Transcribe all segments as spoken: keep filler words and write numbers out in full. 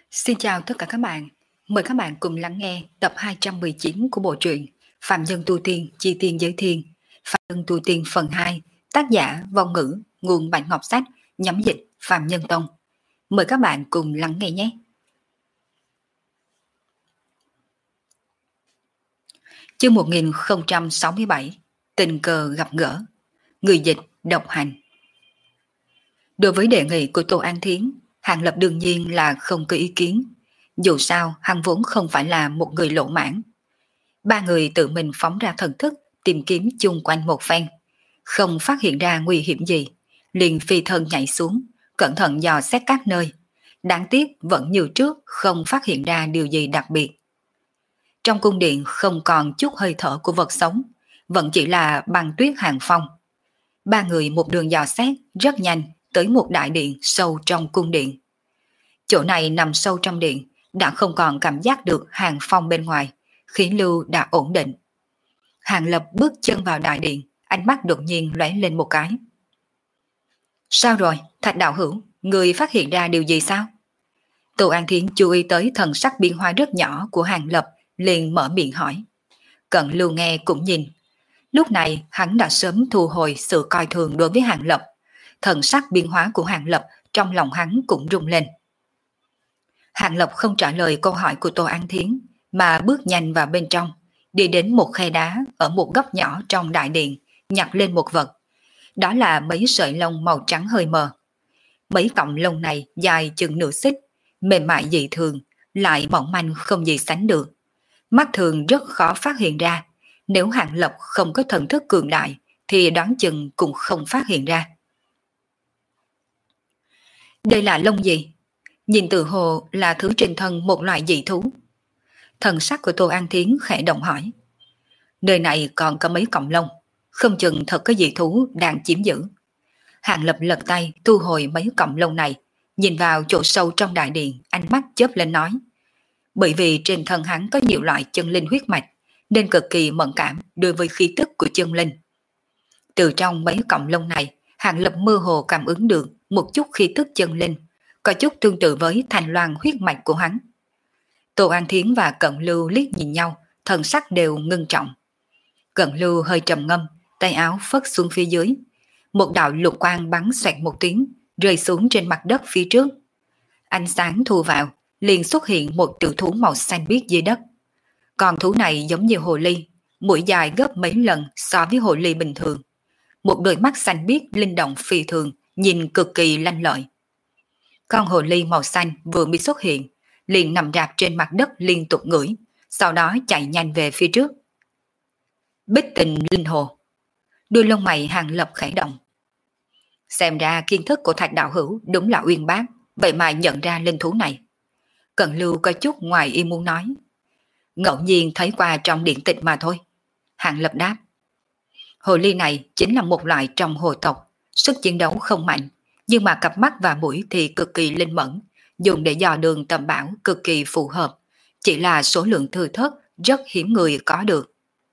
Xin chào tất cả các bạn. Mời các bạn cùng lắng nghe tập hai trăm mười chín của bộ truyện Phạm Nhân Tu Tiên Chi Tiên Giới Thiên, Phạm Nhân Tu Tiên phần hai, tác giả Vong Ngữ, nguồn Bản Ngọc Sách, nhóm dịch Phạm Nhân Tông. Mời các bạn cùng lắng nghe nhé. Chương một nghìn không trăm sáu mươi bảy, tình cờ gặp gỡ. Người dịch độc hành. Đối với đề nghị của Tô An Thiến, Hàng Lập đương nhiên là không có ý kiến. Dù sao, hắn vốn không phải là một người lỗ mãn. Ba người tự mình phóng ra thần thức, tìm kiếm chung quanh một phen. Không phát hiện ra nguy hiểm gì, liền phi thân nhảy xuống, cẩn thận dò xét các nơi. Đáng tiếc vẫn như trước không phát hiện ra điều gì đặc biệt. Trong cung điện không còn chút hơi thở của vật sống, vẫn chỉ là băng tuyết hàng phong. Ba người một đường dò xét rất nhanh tới một đại điện sâu trong cung điện. Chỗ này nằm sâu trong điện, đã không còn cảm giác được hàng phong bên ngoài, khí lưu đã ổn định. Hàng Lập bước chân vào đại điện, ánh mắt đột nhiên lóe lên một cái. Sao rồi, Thạch đạo hữu, người phát hiện ra điều gì sao? Tô An Thiến chú ý tới thần sắc biến hóa rất nhỏ của Hàng Lập, liền mở miệng hỏi. Cận Lưu nghe cũng nhìn. Lúc này hắn đã sớm thu hồi sự coi thường đối với Hàng Lập. Thần sắc biến hóa của Hàng Lập trong lòng hắn cũng rung lên. Hàng Lập không trả lời câu hỏi của Tô An Thiến, mà bước nhanh vào bên trong, đi đến một khe đá ở một góc nhỏ trong đại điện, nhặt lên một vật. Đó là mấy sợi lông màu trắng hơi mờ. Mấy cọng lông này dài chừng nửa xích, mềm mại dị thường, lại mỏng manh không gì sánh được. Mắt thường rất khó phát hiện ra, nếu Hàng Lập không có thần thức cường đại, thì đoán chừng cũng không phát hiện ra. Đây là lông gì? Nhìn từ hồ là thứ trên thân một loại dị thú. Thần sắc của Tô An Thiến khẽ động hỏi. Nơi này còn có mấy cọng lông, không chừng thật có dị thú đang chiếm giữ. Hàng Lập lật tay thu hồi mấy cọng lông này, nhìn vào chỗ sâu trong đại điện, ánh mắt chớp lên nói. Bởi vì trên thân hắn có nhiều loại chân linh huyết mạch, nên cực kỳ mẫn cảm đối với khí tức của chân linh. Từ trong mấy cọng lông này, Hàng Lập mơ hồ cảm ứng được một chút khí tức chân linh, có chút tương tự với thành loan huyết mạch của hắn. Tô An Thiến và Cận Lưu liếc nhìn nhau, thần sắc đều ngưng trọng. Cận Lưu hơi trầm ngâm, tay áo phất xuống phía dưới. Một đạo lục quang bắn xoẹt một tiếng, rơi xuống trên mặt đất phía trước. Ánh sáng thu vào, liền xuất hiện một tiểu thú màu xanh biếc dưới đất. Con thú này giống như hồ ly, mũi dài gấp mấy lần so với hồ ly bình thường. Một đôi mắt xanh biếc linh động phi thường, nhìn cực kỳ lanh lợi. Con hồ ly màu xanh vừa mới xuất hiện, liền nằm rạp trên mặt đất liên tục ngửi, sau đó chạy nhanh về phía trước. Bích Tình Linh Hồ. Đôi lông mày Hàng Lập khẽ động. Xem ra kiến thức của Thạch đạo hữu đúng là uyên bác, vậy mà nhận ra linh thú này. Cận Lưu có chút ngoài ý muốn nói. Ngẫu nhiên thấy qua trong điện tịch mà thôi. Hàng Lập đáp. Hồ ly này chính là một loại trong hồ tộc, sức chiến đấu không mạnh, nhưng mà cặp mắt và mũi thì cực kỳ linh mẫn, dùng để dò đường tầm bảo cực kỳ phù hợp, chỉ là số lượng thư thớt rất hiếm người có được.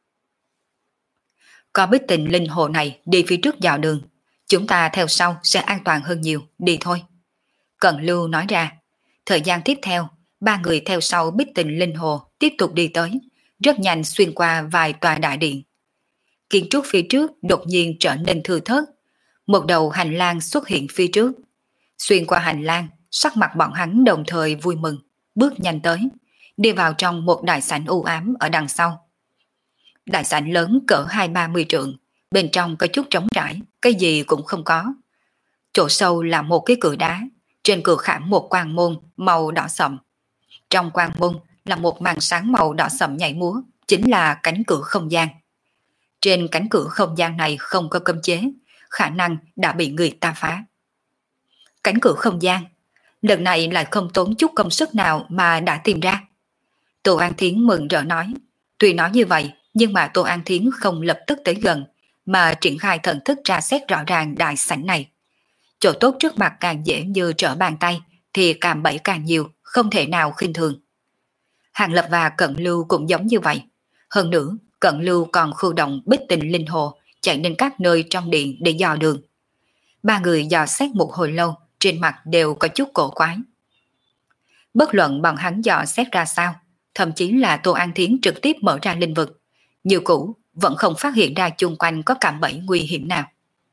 Có Bích Tình Linh Hồ này đi phía trước dò đường, chúng ta theo sau sẽ an toàn hơn nhiều, đi thôi. Cận Lưu nói ra. Thời gian tiếp theo, ba người theo sau Bích Tình Linh Hồ tiếp tục đi tới, rất nhanh xuyên qua vài tòa đại điện. Kiến trúc phía trước đột nhiên trở nên thưa thớt, một đầu hành lang xuất hiện phía trước. Xuyên qua hành lang, sắc mặt bọn hắn đồng thời vui mừng, bước nhanh tới, đi vào trong một đại sảnh u ám ở đằng sau. Đại sảnh lớn cỡ hai ba mươi trượng, bên trong có chút trống trải, cái gì cũng không có. Chỗ sâu là một cái cửa đá, trên cửa khảm một quan môn màu đỏ sậm. Trong quan môn là một màn sáng màu đỏ sậm nhảy múa, chính là cánh cửa không gian. Trên cánh cửa không gian này không có cấm chế, khả năng đã bị người ta phá. Cánh cửa không gian, lần này lại không tốn chút công sức nào mà đã tìm ra. Tô An Thiến mừng rỡ nói. Tuy nói như vậy, nhưng mà Tô An Thiến không lập tức tới gần, mà triển khai thần thức tra xét rõ ràng đại sảnh này. Chỗ tốt trước mặt càng dễ như trở bàn tay, thì càng bẫy càng nhiều, không thể nào khinh thường. Hàng Lập và Cận Lưu cũng giống như vậy. Hơn nữa, Cận Lưu còn khu động Bích Tình Linh Hồ, chạy đến các nơi trong điện để dò đường. Ba người dò xét một hồi lâu, trên mặt đều có chút cổ quái. Bất luận bọn hắn dò xét ra sao, thậm chí là Tô An Thiến trực tiếp mở ra linh vực, như cũ vẫn không phát hiện ra chung quanh có cạm bẫy nguy hiểm nào.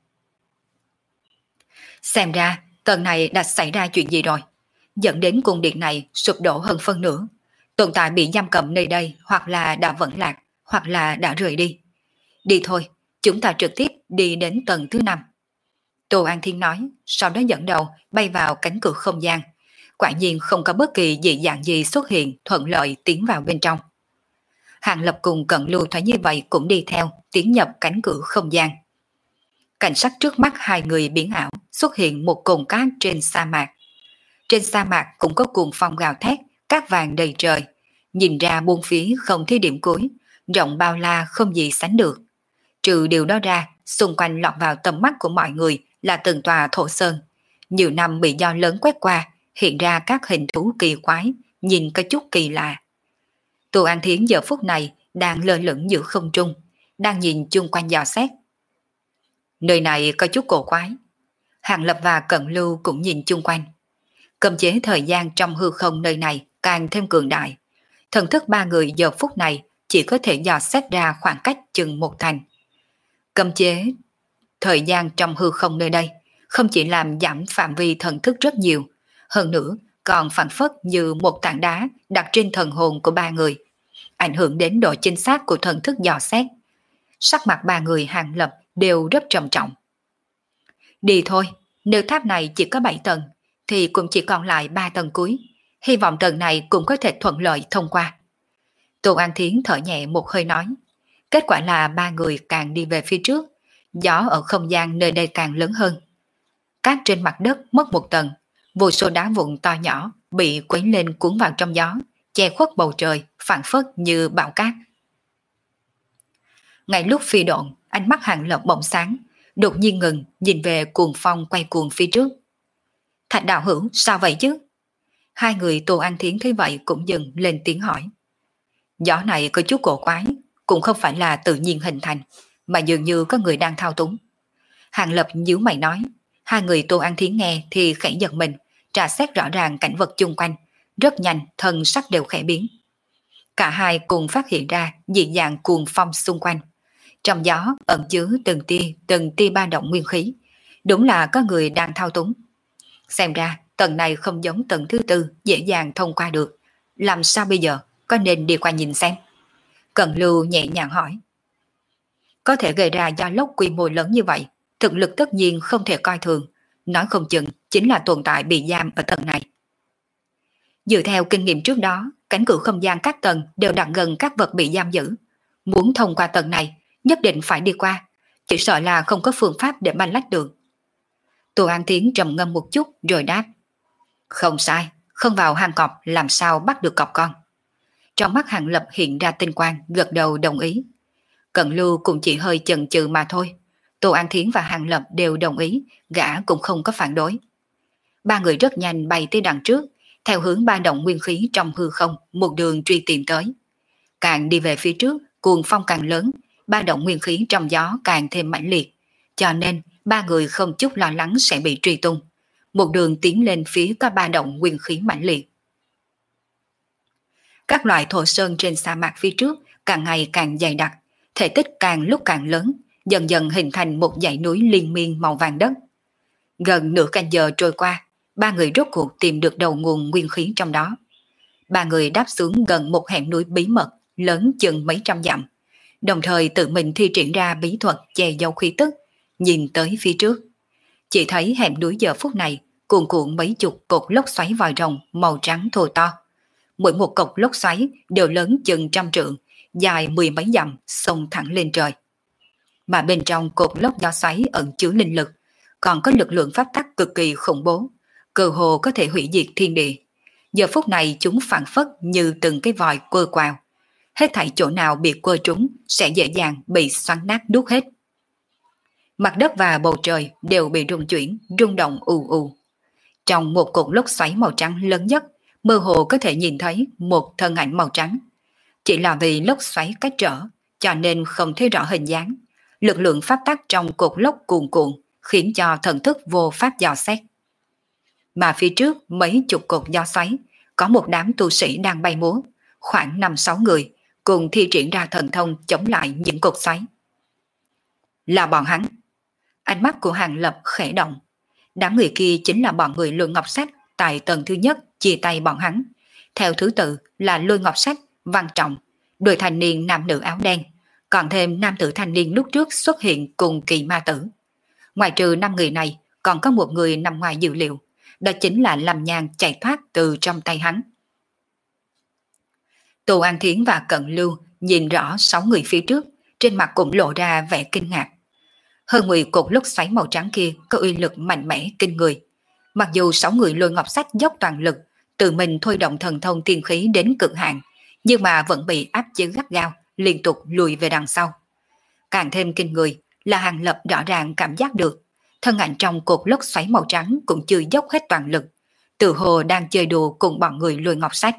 Xem ra tầng này đã xảy ra chuyện gì rồi, dẫn đến cung điện này sụp đổ hơn phân nửa. Tồn tại bị giam cầm nơi đây hoặc là đã vẫn lạc, hoặc là đã rời đi. Đi thôi, chúng ta trực tiếp đi đến tầng thứ năm. Tô An Thiên nói, sau đó dẫn đầu bay vào cánh cửa không gian. Quả nhiên không có bất kỳ dị dạng gì xuất hiện, thuận lợi tiến vào bên trong. Hàng Lập cùng Cận Lưu thấy như vậy cũng đi theo, tiến nhập cánh cửa không gian. Cảnh sắc trước mắt hai người biến ảo, xuất hiện một cồn cát trên sa mạc. Trên sa mạc cũng có cuồng phong gào thét, cát vàng đầy trời. Nhìn ra buông phía không thấy điểm cuối, rộng bao la không gì sánh được. Trừ điều đó ra, xung quanh lọt vào tầm mắt của mọi người là từng tòa thổ sơn. Nhiều năm bị gió lớn quét qua, hiện ra các hình thú kỳ quái, nhìn có chút kỳ lạ. Tô An Thiến giờ phút này đang lơ lửng giữa không trung, đang nhìn chung quanh dò xét. Nơi này có chút cổ quái. Hàng Lập và Cận Lưu cũng nhìn chung quanh. Cấm chế thời gian trong hư không nơi này càng thêm cường đại. Thần thức ba người giờ phút này chỉ có thể dò xét ra khoảng cách chừng một thành. Cấm chế thời gian trong hư không nơi đây không chỉ làm giảm phạm vi thần thức rất nhiều, hơn nữa còn phản phất như một tảng đá đặt trên thần hồn của ba người, ảnh hưởng đến độ chính xác của thần thức dò xét. Sắc mặt ba người Hàng Lập đều rất trầm trọng. Đi thôi, nếu tháp này chỉ có bảy tầng, thì cũng chỉ còn lại ba tầng cuối. Hy vọng tầng này cũng có thể thuận lợi thông qua. Tô An Thiến thở nhẹ một hơi nói. Kết quả là ba người càng đi về phía trước, gió ở không gian nơi đây càng lớn hơn. Cát trên mặt đất mất một tầng, vô số đá vụn to nhỏ bị quấy lên cuốn vào trong gió, che khuất bầu trời, phảng phất như bão cát. Ngay lúc phi độn, ánh mắt Hàng Lập bỗng sáng, đột nhiên ngừng, nhìn về cuồng phong quay cuồng phía trước. Thạch đạo hữu, sao vậy chứ? Hai người Tô An Thiến thấy vậy cũng dừng lên tiếng hỏi. Gió này có chút cổ quái, cũng không phải là tự nhiên hình thành, mà dường như có người đang thao túng. Hàng Lập nhíu mày nói. Hai người Tô An Thiến nghe thì khẽ giật mình, trà xét rõ ràng cảnh vật chung quanh, rất nhanh thân sắc đều khẽ biến. Cả hai cùng phát hiện ra dị dạng cuồng phong xung quanh. Trong gió ẩn chứa từng tia từng tia ba động nguyên khí, đúng là có người đang thao túng. Xem ra tầng này không giống tầng thứ tư dễ dàng thông qua được. Làm sao bây giờ, có nên đi qua nhìn xem? Cận Lưu nhẹ nhàng hỏi. Có thể gây ra gió lốc quy mô lớn như vậy, thực lực tất nhiên không thể coi thường, nói không chừng chính là tồn tại bị giam ở tầng này. Dựa theo kinh nghiệm trước đó, cánh cửa không gian các tầng đều đặt gần các vật bị giam giữ. Muốn thông qua tầng này, nhất định phải đi qua, chỉ sợ là không có phương pháp để banh lách được. Tô An Thiến trầm ngâm một chút rồi đáp. Không sai, không vào hang cọp làm sao bắt được cọp con. Trong mắt Hàng Lập hiện ra tinh quang, gật đầu đồng ý. Cận Lưu cũng chỉ hơi chần chừ mà thôi. Tô An Thiến và Hàng Lập đều đồng ý, gã cũng không có phản đối. Ba người rất nhanh bay tới đằng trước, theo hướng ba động nguyên khí trong hư không, một đường truy tìm tới. Càng đi về phía trước, cuồng phong càng lớn, ba động nguyên khí trong gió càng thêm mãnh liệt, cho nên ba người không chút lo lắng sẽ bị truy tung. Một đường tiến lên phía có ba động nguyên khí mãnh liệt. Các loại thổ sơn trên sa mạc phía trước càng ngày càng dày đặc, thể tích càng lúc càng lớn, dần dần hình thành một dãy núi liên miên màu vàng đất. Gần nửa canh giờ trôi qua, ba người rốt cuộc tìm được đầu nguồn nguyên khí trong đó. Ba người đáp xuống gần một hẻm núi bí mật, lớn chừng mấy trăm dặm, đồng thời tự mình thi triển ra bí thuật che giấu khí tức, nhìn tới phía trước. Chỉ thấy hẻm núi giờ phút này cuồn cuộn mấy chục cột lốc xoáy vòi rồng màu trắng thô to. Mỗi một cột lốc xoáy đều lớn chừng trăm trượng, dài mười mấy dặm, xông thẳng lên trời. Mà bên trong cột lốc gió xoáy ẩn chứa linh lực, còn có lực lượng pháp tắc cực kỳ khủng bố, cơ hồ có thể hủy diệt thiên địa. Giờ phút này chúng phản phất như từng cái vòi quơ quào. Hết thảy chỗ nào bị quơ trúng sẽ dễ dàng bị xoắn nát nuốt hết. Mặt đất và bầu trời đều bị rung chuyển, rung động ù ù. Trong một cột lốc xoáy màu trắng lớn nhất, mơ hồ có thể nhìn thấy một thân ảnh màu trắng. Chỉ là vì lốc xoáy cách trở, cho nên không thấy rõ hình dáng. Lực lượng pháp tắc trong cột lốc cuồn cuộn, khiến cho thần thức vô pháp dò xét. Mà phía trước mấy chục cột gió xoáy, có một đám tu sĩ đang bay múa, khoảng năm sáu người, cùng thi triển ra thần thông chống lại những cột xoáy. Là bọn hắn. Ánh mắt của Hàng Lập khẽ động. Đám người kia chính là bọn người Lôi Ngọc Sách tại tầng thứ nhất chia tay bọn hắn. Theo thứ tự là Lôi Ngọc Sách, Văn Trọng, đôi thanh niên nam nữ áo đen, còn thêm nam tử thanh niên lúc trước xuất hiện cùng Kỳ Ma Tử. Ngoài trừ năm người này, còn có một người nằm ngoài dự liệu, đó chính là Lâm Nhan chạy thoát từ trong tay hắn. Tô An Thiến và Cận Lưu nhìn rõ sáu người phía trước, trên mặt cũng lộ ra vẻ kinh ngạc. Hơn mười cột lốc xoáy màu trắng kia có uy lực mạnh mẽ kinh người. Mặc dù sáu người Lôi Ngọc Sách dốc toàn lực, tự mình thôi động thần thông tiên khí đến cực hạn, nhưng mà vẫn bị áp chế gắt gao, liên tục lùi về đằng sau. Càng thêm kinh người là Hàng Lập rõ ràng cảm giác được, thân ảnh trong cột lốc xoáy màu trắng cũng chưa dốc hết toàn lực, tự hồ đang chơi đùa cùng bọn người Lôi Ngọc Sách.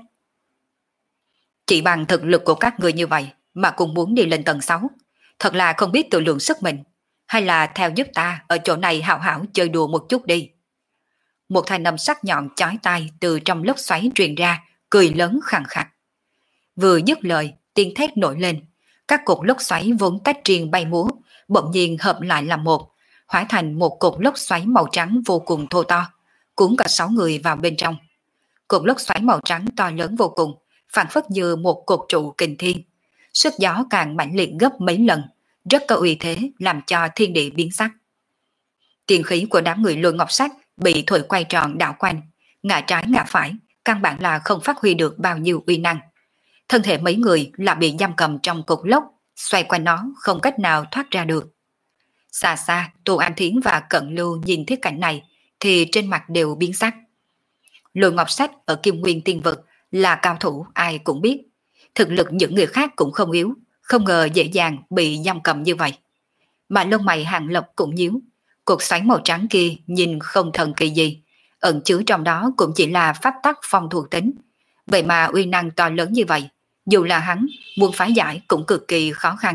Chỉ bằng thực lực của các người như vậy mà cũng muốn đi lên tầng sáu, thật là không biết tự lượng sức mình, hay là theo giúp ta ở chỗ này hảo hảo chơi đùa một chút đi. Một thanh âm sắc nhọn chói tai từ trong lốc xoáy truyền ra, cười lớn khàn khặt. Vừa dứt lời, tiếng thét nổi lên, các cột lốc xoáy vốn tách riêng bay múa, bỗng nhiên hợp lại làm một, hóa thành một cột lốc xoáy màu trắng vô cùng thô to, cuốn cả sáu người vào bên trong. Cột lốc xoáy màu trắng to lớn vô cùng, phảng phất như một cột trụ kình thiên, sức gió càng mãnh liệt gấp mấy lần, rất có uy thế làm cho thiên địa biến sắc. Tiền khí của đám người Lôi Ngọc Sách bị thổi quay tròn đảo quanh, ngã trái ngã phải, căn bản là không phát huy được bao nhiêu uy năng. Thân thể mấy người là bị giam cầm trong cột lốc, xoay quanh nó không cách nào thoát ra được. Xa xa, Tô An Thiến và Cận Lưu nhìn thấy cảnh này thì trên mặt đều biến sắc. Lôi Ngọc Sách ở Kim Nguyên Tiên Vực là cao thủ ai cũng biết, thực lực những người khác cũng không yếu, không ngờ dễ dàng bị giam cầm như vậy. Mà lông mày Hàng Lập cũng nhíu, cột xoáy màu trắng kia nhìn không thần kỳ gì, ẩn chứa trong đó cũng chỉ là pháp tắc phong thuộc tính. Vậy mà uy năng to lớn như vậy, dù là hắn muốn phá giải cũng cực kỳ khó khăn.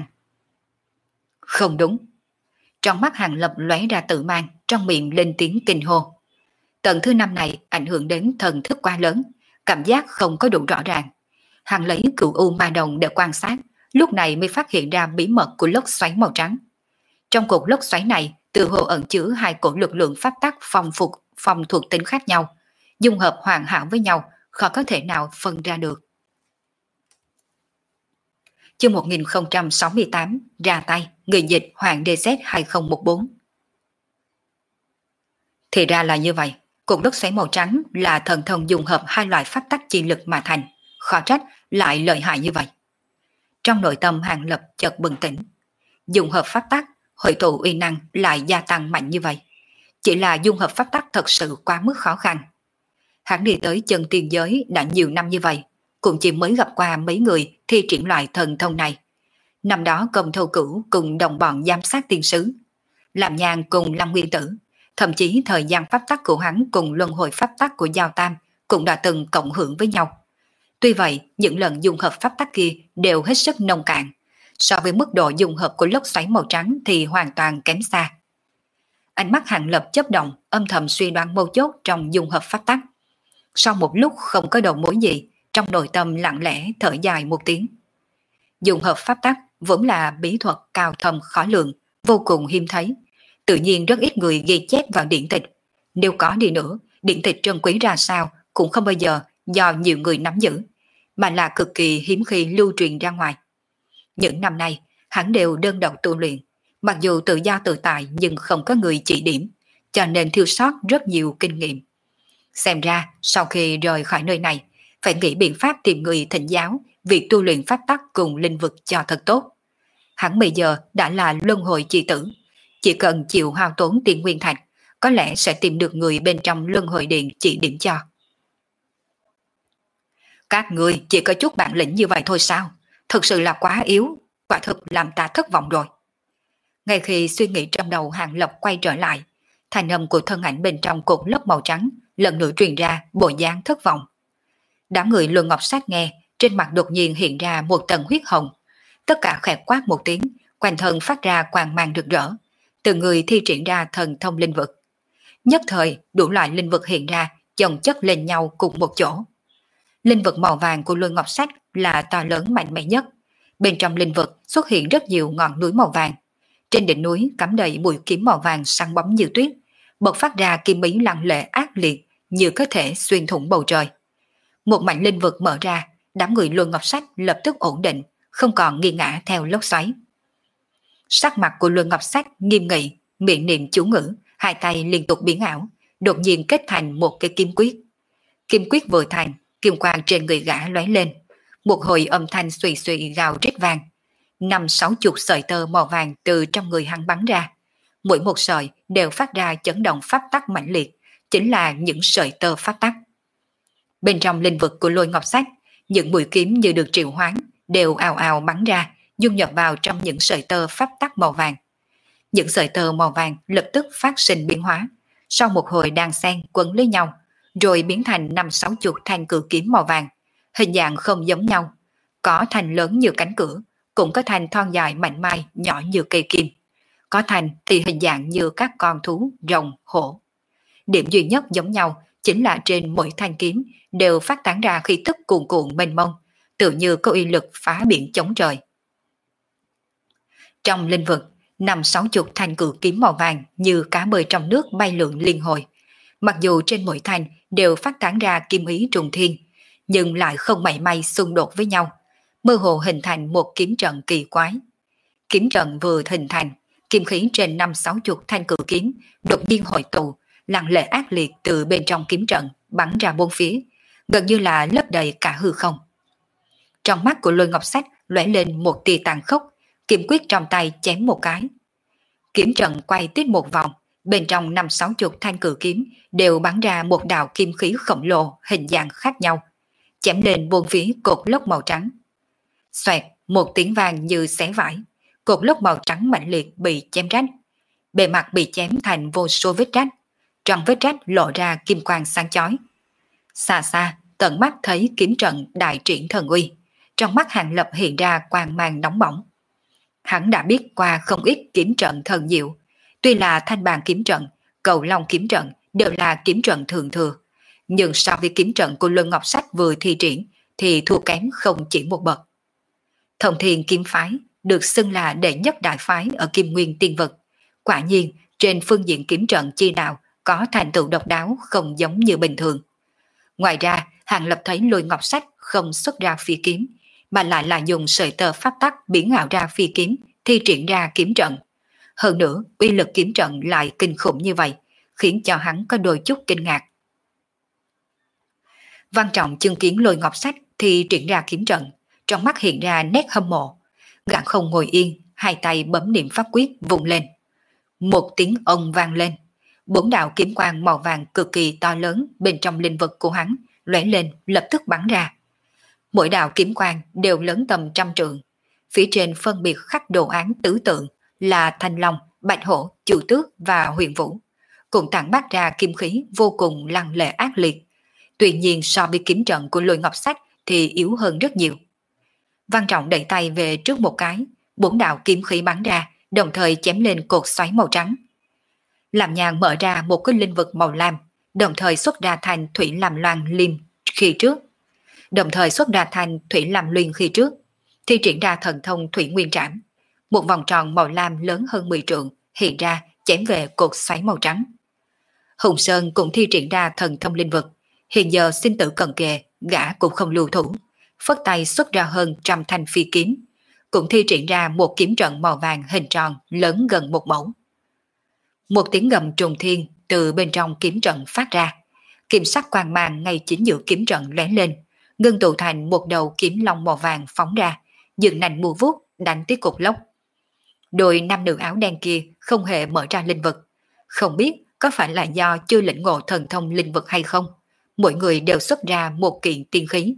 Không đúng. Trong mắt Hàng Lập lóe ra tự mang, trong miệng lên tiếng kinh hô. Tầng thứ năm này ảnh hưởng đến thần thức quá lớn, cảm giác không có đủ rõ ràng. Hắn lấy cửu u ma đồng để quan sát, lúc này mới phát hiện ra bí mật của lốc xoáy màu trắng. Trong cột lốc xoáy này, tự hồ ẩn chứa hai cổ lực lượng pháp tắc phong phục, phong thuộc tính khác nhau, dung hợp hoàn hảo với nhau, khó có thể nào phân ra được. Chương một nghìn không trăm sáu mươi tám, ra tay, người dịch Hoàng đê zét hai không một bốn. Thì ra là như vậy, cột lốc xoáy màu trắng là thần thông dung hợp hai loại pháp tắc chi lực mà thành, khó trách lại lợi hại như vậy. Trong nội tâm Hàng Lập chợt bừng tỉnh, dung hợp pháp tắc, hội tụ uy năng lại gia tăng mạnh như vậy. Chỉ là dung hợp pháp tắc thật sự quá mức khó khăn. Hắn đi tới chân tiên giới đã nhiều năm như vậy, cũng chỉ mới gặp qua mấy người thi triển loại thần thông này. Năm đó Công Thâu Cửu cùng đồng bọn giám sát tiên sứ, Làm Nhàn cùng Lâm Nguyên Tử, thậm chí thời gian pháp tắc của hắn cùng luân hồi pháp tắc của Giao Tam cũng đã từng cộng hưởng với nhau. Tuy vậy, những lần dung hợp pháp tắc kia đều hết sức nông cạn, so với mức độ dung hợp của lốc xoáy màu trắng thì hoàn toàn kém xa. Ánh mắt Hàng Lập chớp động, âm thầm suy đoán mấu chốt trong dung hợp pháp tắc. Sau một lúc không có đầu mối gì, trong nội tâm lặng lẽ thở dài một tiếng. Dung hợp pháp tắc vốn là bí thuật cao thâm khó lường, vô cùng hiếm thấy, tự nhiên rất ít người ghi chép vào điển tịch. Nếu có đi nữa, điển tịch trân quý ra sao cũng không bao giờ do nhiều người nắm giữ, mà là cực kỳ hiếm khi lưu truyền ra ngoài. Những năm nay, hắn đều đơn độc tu luyện, mặc dù tự do tự tại nhưng không có người chỉ điểm, cho nên thiếu sót rất nhiều kinh nghiệm. Xem ra, sau khi rời khỏi nơi này, phải nghĩ biện pháp tìm người thỉnh giáo việc tu luyện pháp tắc cùng linh vực cho thật tốt. Hắn bây giờ đã là luân hồi chi tử, chỉ cần chịu hao tốn tiền nguyên thạch, có lẽ sẽ tìm được người bên trong luân hồi điện chỉ điểm cho. Các người chỉ có chút bản lĩnh như vậy thôi sao? Thực sự là quá yếu, quả thực làm ta thất vọng rồi. Ngay khi suy nghĩ trong đầu Hàng Lập quay trở lại, thanh âm của thân ảnh bên trong cột lốc màu trắng lần nữa truyền ra bộ dáng thất vọng. Đám người Luân Ngọc Sát nghe, trên mặt đột nhiên hiện ra một tầng huyết hồng, tất cả khẽ quát một tiếng, quanh thân phát ra quang mang rực rỡ, từng người thi triển ra thần thông linh vực. Nhất thời đủ loại linh vực hiện ra, chồng chất lên nhau cùng một chỗ. Linh vật màu vàng của lôi ngọc sách là to lớn mạnh mẽ nhất. Bên trong linh vật xuất hiện rất nhiều ngọn núi màu vàng. Trên đỉnh núi cắm đầy mũi kiếm màu vàng sáng bóng như tuyết, bộc phát ra kim ý lăng lệ ác liệt như có thể xuyên thủng bầu trời. Một mảnh linh vực mở ra, đám người lôi ngọc sách lập tức ổn định, không còn nghi ngã theo lốc xoáy. Sắc mặt của lôi ngọc sách nghiêm nghị, miệng niệm chú ngữ, hai tay liên tục biến ảo, đột nhiên kết thành một cái kim quyết. Kim quyết vừa thành, kim quang trên người gã lóe lên, một hồi âm thanh xùy xùy gào rít vang. Năm sáu chục sợi tơ màu vàng từ trong người hắn bắn ra, mỗi một sợi đều phát ra chấn động pháp tắc mãnh liệt, chính là những sợi tơ pháp tắc. Bên trong linh vực của lôi ngọc sách, những mũi kiếm như được triệu hoán đều ào ào bắn ra, dung nhập vào trong những sợi tơ pháp tắc màu vàng. Những sợi tơ màu vàng lập tức phát sinh biến hóa, sau một hồi đan xen quấn lấy nhau, rồi biến thành năm sáu chục thanh cự kiếm màu vàng, hình dạng không giống nhau, có thanh lớn như cánh cửa, cũng có thanh thon dài mảnh mai nhỏ như cây kim, có thanh thì hình dạng như các con thú rồng hổ. Điểm duy nhất giống nhau chính là trên mỗi thanh kiếm đều phát tán ra khí tức cuồn cuộn mênh mông, tự như có uy lực phá biển chống trời. Trong linh vực, năm sáu chục thanh cự kiếm màu vàng như cá bơi trong nước bay lượn liên hồi. Mặc dù trên mỗi thanh đều phát tán ra kim ý trùng thiên, nhưng lại không mảy may xung đột với nhau, mơ hồ hình thành một kiếm trận kỳ quái. Kiếm trận vừa hình thành, kim khí trên năm sáu chục thanh cự kiếm đột nhiên hội tụ, lăng lệ ác liệt từ bên trong kiếm trận bắn ra bốn phía, gần như là lấp đầy cả hư không. Trong mắt của lôi ngọc sách lóe lên một tia tàn khốc, kiếm quyết trong tay chém một cái. Kiếm trận quay tiếp một vòng, bên trong năm sáu chục thanh cự kiếm đều bắn ra một đạo kim khí khổng lồ hình dạng khác nhau, chém lên bốn phía cột lốc màu trắng. Xoẹt, một tiếng vang như xé vải, cột lốc màu trắng mạnh liệt bị chém rách, bề mặt bị chém thành vô số vết rách, trong vết rách lộ ra kim quang sáng chói. Xa xa, tận mắt thấy kiếm trận đại triển thần uy, trong mắt Hàng Lập hiện ra quang mang nóng bỏng. Hắn đã biết qua không ít kiếm trận thần diệu, tuy là thanh bàn kiếm trận, cầu long kiếm trận đều là kiếm trận thường thừa, nhưng so với kiếm trận của Luân Ngọc Sách vừa thi triển thì thua kém không chỉ một bậc. Thông Thiên kiếm phái được xưng là đệ nhất đại phái ở Kim Nguyên Tiên Vực, quả nhiên trên phương diện kiếm trận chi đạo có thành tựu độc đáo không giống như bình thường. Ngoài ra, Hàng Lập thấy Lôi Ngọc Sách không xuất ra phi kiếm, mà lại là dùng sợi tơ pháp tắc biến ảo ra phi kiếm, thi triển ra kiếm trận. Hơn nữa, uy lực kiếm trận lại kinh khủng như vậy, khiến cho hắn có đôi chút kinh ngạc. Văn Trọng chứng kiến Lôi Ngọc Sách thì triển ra kiếm trận, trong mắt hiện ra nét hâm mộ. Gã không ngồi yên, hai tay bấm niệm pháp quyết vùng lên. Một tiếng ông vang lên, bốn đạo kiếm quang màu vàng cực kỳ to lớn bên trong linh vực của hắn lóe lên lập tức bắn ra. Mỗi đạo kiếm quang đều lớn tầm trăm trượng, phía trên phân biệt khắc đồ án tứ tượng là Thanh Long, Bạch Hổ, Chu Tước và Huyền Vũ, cùng tản mát ra kim khí vô cùng lăng lệ ác liệt. Tuy nhiên so với kiếm trận của Lôi Ngọc Sách thì yếu hơn rất nhiều. Văn Trọng đẩy tay về trước một cái, bốn đạo kiếm khí bắn ra, đồng thời chém lên cột xoáy màu trắng. Làm nhàn mở ra một cái linh vực màu lam, đồng thời xuất ra thành thủy làm loan liêm khi trước. Đồng thời xuất ra thành thủy làm luyện khi trước, thi triển ra thần thông thủy nguyên trảm. Một vòng tròn màu lam lớn hơn mười trượng hiện ra chém về cột xoáy màu trắng. Hùng Sơn cũng thi triển ra thần thông linh vực, hiện giờ sinh tử cận kề, gã cũng không lưu thủ, phất tay xuất ra hơn trăm thanh phi kiếm, cũng thi triển ra một kiếm trận màu vàng hình tròn lớn gần một mẫu. Một tiếng gầm trùng thiên từ bên trong kiếm trận phát ra, kim sắc quang mang ngay chính giữa kiếm trận lóe lên, ngưng tụ thành một đầu kiếm long màu vàng phóng ra, dựng nành mù vuốt đánh tới cột lốc. Đôi nam nữ áo đen kia không hề mở ra linh vực, không biết có phải là do chưa lĩnh ngộ thần thông linh vực hay không, mỗi người đều xuất ra một kiện tiên khí.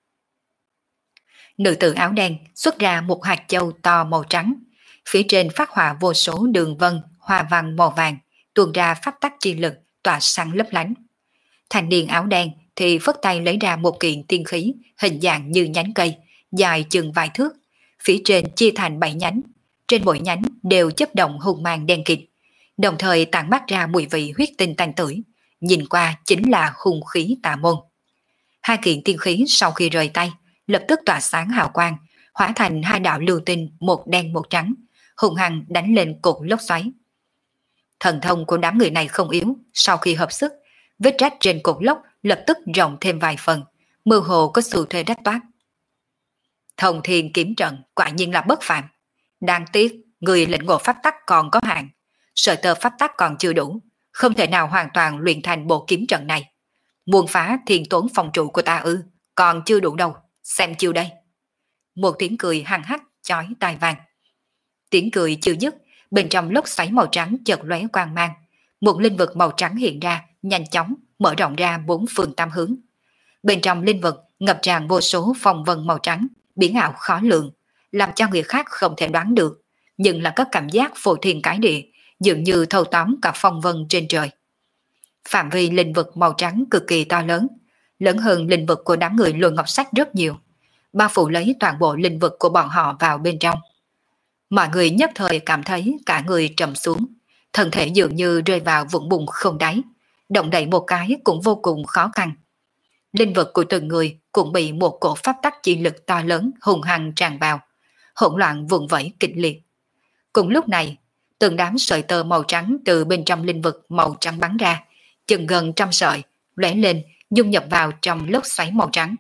Nữ tử áo đen xuất ra một hạt châu to màu trắng, phía trên phát họa vô số đường vân, hoa văn màu vàng, tuôn ra pháp tắc chi lực tỏa sáng lấp lánh. Thanh niên áo đen thì phất tay lấy ra một kiện tiên khí hình dạng như nhánh cây, dài chừng vài thước, phía trên chia thành bảy nhánh, trên mỗi nhánh đều chớp động hùng mang đen kịt, đồng thời tản mát ra mùi vị huyết tinh tanh tưởi, nhìn qua chính là hung khí tà môn. Hai kiện tiên khí sau khi rời tay, lập tức tỏa sáng hào quang, hóa thành hai đạo lưu tinh một đen một trắng, hung hăng đánh lên cột lốc xoáy. Thần thông của đám người này không yếu, sau khi hợp sức, vết rách trên cột lốc lập tức rộng thêm vài phần, mơ hồ có xu thế rách toát. Thông thiên kiếm trận quả nhiên là bất phàm. Đáng tiếc, người lĩnh ngộ pháp tắc còn có hạn, sợi tơ pháp tắc còn chưa đủ, không thể nào hoàn toàn luyện thành bộ kiếm trận này. Muôn phá thiên tốn phòng trụ của ta ư, còn chưa đủ đâu, xem chiêu đây. Một tiếng cười hăng hắc chói tai vang. Tiếng cười chưa dứt, bên trong lốc xoáy màu trắng chợt lóe quang mang, một linh vực màu trắng hiện ra, nhanh chóng mở rộng ra bốn phương tam hướng. Bên trong linh vực ngập tràn vô số phong vân màu trắng, biến ảo khó lường, làm cho người khác không thể đoán được, nhưng là có cảm giác phô thiên cái địa, dường như thâu tóm cả phong vân trên trời. Phạm vi linh vực màu trắng cực kỳ to lớn, lớn hơn linh vực của đám người Lôi Ngọc Sách rất nhiều, bao phủ lấy toàn bộ linh vực của bọn họ vào bên trong. Mọi người nhất thời cảm thấy cả người trầm xuống, thân thể dường như rơi vào vũng bùn không đáy, động đậy một cái cũng vô cùng khó khăn. Linh vực của từng người cũng bị một cổ pháp tắc chi lực to lớn hùng hăng tràn vào, hỗn loạn vùng vẫy kịch liệt. Cùng lúc này, từng đám sợi tơ màu trắng từ bên trong linh vực màu trắng bắn ra, chừng gần trăm sợi, lóe lên, dung nhập vào trong lốc xoáy màu trắng.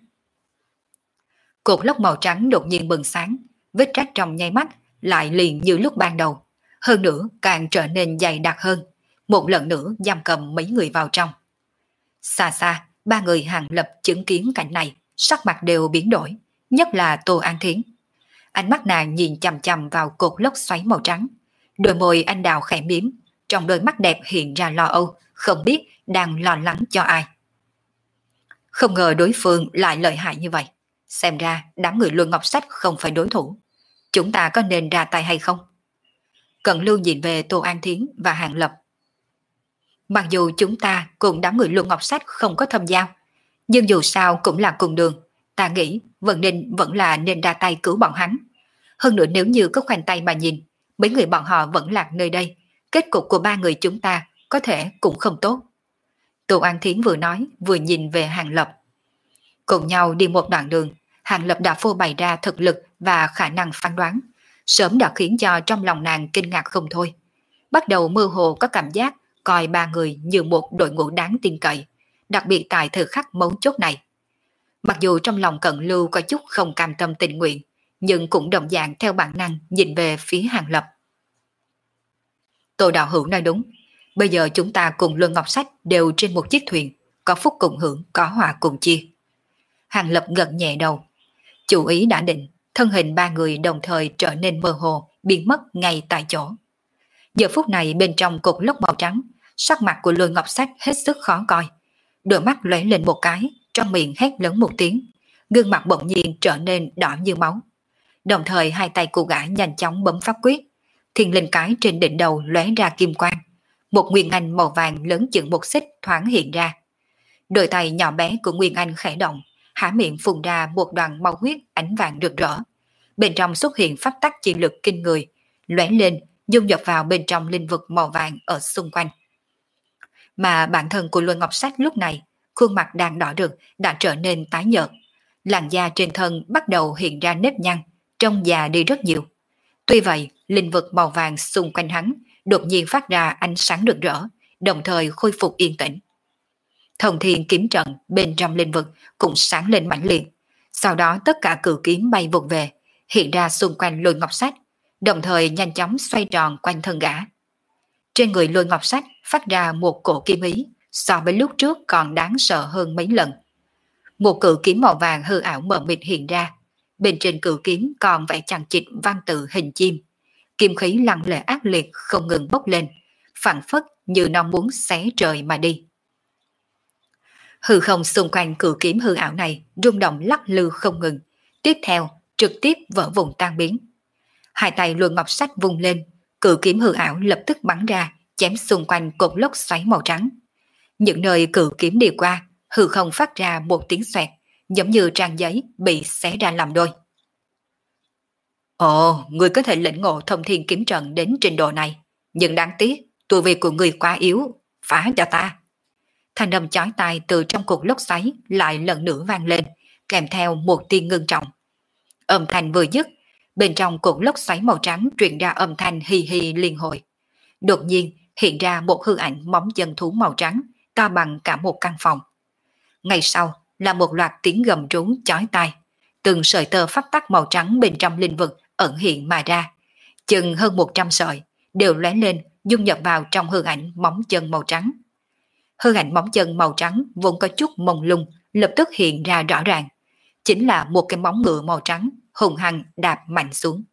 Cột lốc màu trắng đột nhiên bừng sáng, vết rách trong nháy mắt lại liền như lúc ban đầu, hơn nữa càng trở nên dày đặc hơn, một lần nữa giam cầm mấy người vào trong. Xa xa, ba người Hàng Lập chứng kiến cảnh này, sắc mặt đều biến đổi, nhất là Tô An Thiến. Ánh mắt nàng nhìn chằm chằm vào cột lốc xoáy màu trắng, đôi môi anh đào khẽ miếm, trong đôi mắt đẹp hiện ra lo âu, không biết đang lo lắng cho ai. Không ngờ đối phương lại lợi hại như vậy, xem ra đám người Luân Ngọc Sách không phải đối thủ. Chúng ta có nên ra tay hay không? Cận Lưu nhìn về Tô An Thiến và Hàng Lập. Mặc dù chúng ta cùng đám người Luân Ngọc Sách không có thâm giao, nhưng dù sao cũng là cùng đường, ta nghĩ vẫn nên vẫn là nên ra tay cứu bọn hắn. Hơn nữa nếu như có khoanh tay mà nhìn, mấy người bọn họ vẫn lạc nơi đây, kết cục của ba người chúng ta có thể cũng không tốt. Tô An Thiến vừa nói vừa nhìn về Hàng Lập. Cùng nhau đi một đoạn đường, Hàng Lập đã phô bày ra thực lực và khả năng phán đoán, sớm đã khiến cho trong lòng nàng kinh ngạc không thôi. Bắt đầu mơ hồ có cảm giác coi ba người như một đội ngũ đáng tin cậy, đặc biệt tại thời khắc mấu chốt này. Mặc dù trong lòng Cận Lưu có chút không cam tâm tình nguyện, nhưng cũng đồng dạng theo bản năng nhìn về phía Hàng Lập. Tô đạo hữu nói đúng, bây giờ chúng ta cùng Luân Ngọc Sách đều trên một chiếc thuyền, có phúc cùng hưởng, có họa cùng chia. Hàng Lập gật nhẹ đầu, chủ ý đã định, thân hình ba người đồng thời trở nên mơ hồ, biến mất ngay tại chỗ. Giờ phút này bên trong cột lốc màu trắng, sắc mặt của Lôi Ngọc Sách hết sức khó coi. Đôi mắt lóe lên một cái, trong miệng hét lớn một tiếng, gương mặt bỗng nhiên trở nên đỏ như máu. Đồng thời hai tay cô gã nhanh chóng bấm pháp quyết, thiên linh cái trên đỉnh đầu lóe ra kim quang, một nguyên anh màu vàng lớn chừng một xích thoáng hiện ra. Đôi tay nhỏ bé của Nguyên Anh khẽ động, há miệng phun ra một đoàn màu huyết ánh vàng rực rỡ. Bên trong xuất hiện pháp tắc chi lực kinh người, lóe lên, dung nhập vào bên trong linh vực màu vàng ở xung quanh. Mà bản thân của Luân Ngọc Sách lúc này, khuôn mặt đang đỏ rực đã trở nên tái nhợt, làn da trên thân bắt đầu hiện ra nếp nhăn, trông già đi rất nhiều. Tuy vậy, linh vực màu vàng xung quanh hắn đột nhiên phát ra ánh sáng rực rỡ, đồng thời khôi phục yên tĩnh. Thông thiên kiếm trận bên trong linh vực cũng sáng lên mãnh liệt, sau đó tất cả cự kiếm bay vụt về, hiện ra xung quanh Lôi Ngọc Sách, đồng thời nhanh chóng xoay tròn quanh thân gã. Trên người Lôi Ngọc Sách phát ra một cổ kiếm ý, so với lúc trước còn đáng sợ hơn mấy lần. Một cự kiếm màu vàng hư ảo mờ mịt hiện ra, bên trên cự kiếm còn vẽ chằng chịt văn tự hình chim, kim khí lăng lệ ác liệt không ngừng bốc lên, phảng phất như nó muốn xé trời mà đi. Hư không xung quanh cự kiếm hư ảo này rung động lắc lư không ngừng, tiếp theo trực tiếp vỡ vụn tan biến. Hai tay Luân Ngọc Sách vung lên, cự kiếm hư ảo lập tức bắn ra, chém xung quanh cột lốc xoáy màu trắng. Những nơi cự kiếm đi qua, hư không phát ra một tiếng xoẹt, giống như trang giấy bị xé ra làm đôi. Ồ, người có thể lĩnh ngộ thông thiên kiếm trận đến trình độ này, nhưng đáng tiếc, tu vi của người quá yếu, phá cho ta. Thanh âm chói tai từ trong cột lốc xoáy lại lần nữa vang lên, kèm theo một tiếng ngưng trọng. Âm thanh vừa dứt, bên trong cột lốc xoáy màu trắng truyền ra âm thanh hì hì liên hồi. Đột nhiên hiện ra một hư ảnh móng chân thú màu trắng, to bằng cả một căn phòng. Ngay sau là một loạt tiếng gầm rú chói tai, từng sợi tơ pháp tắc màu trắng bên trong linh vực ẩn hiện mà ra, chừng hơn một trăm sợi, đều lóe lên dung nhập vào trong hư ảnh móng chân màu trắng. Hư ảnh móng chân màu trắng vốn có chút mông lung, lập tức hiện ra rõ ràng, chính là một cái móng ngựa màu trắng hùng hăng đạp mạnh xuống.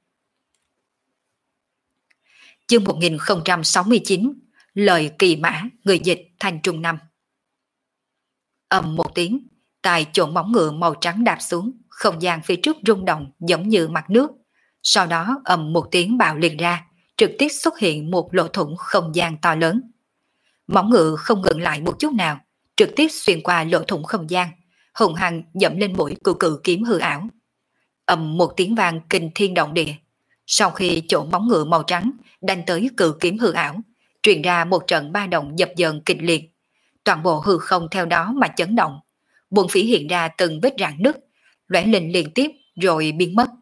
Chương một nghìn không trăm sáu mươi chín, lời kỳ mã, người dịch Thanh Trung Năm. Ầm một tiếng, tại chỗ móng ngựa màu trắng đạp xuống, không gian phía trước rung động giống như mặt nước. Sau đó ầm một tiếng bạo liệt ra, trực tiếp xuất hiện một lỗ thủng không gian to lớn. Móng ngựa không ngừng lại một chút nào, trực tiếp xuyên qua lỗ thủng không gian, hùng hăng dẫm lên mũi của cự kiếm hư ảo. Ầm một tiếng vang kinh thiên động địa. Sau khi chỗ móng ngựa màu trắng đánh tới cự kiếm hư ảo, truyền ra một trận ba động dập dờn kịch liệt. Toàn bộ hư không theo đó mà chấn động, buồn phỉ hiện ra từng vết rạn nứt, lóe lên liên tiếp rồi biến mất.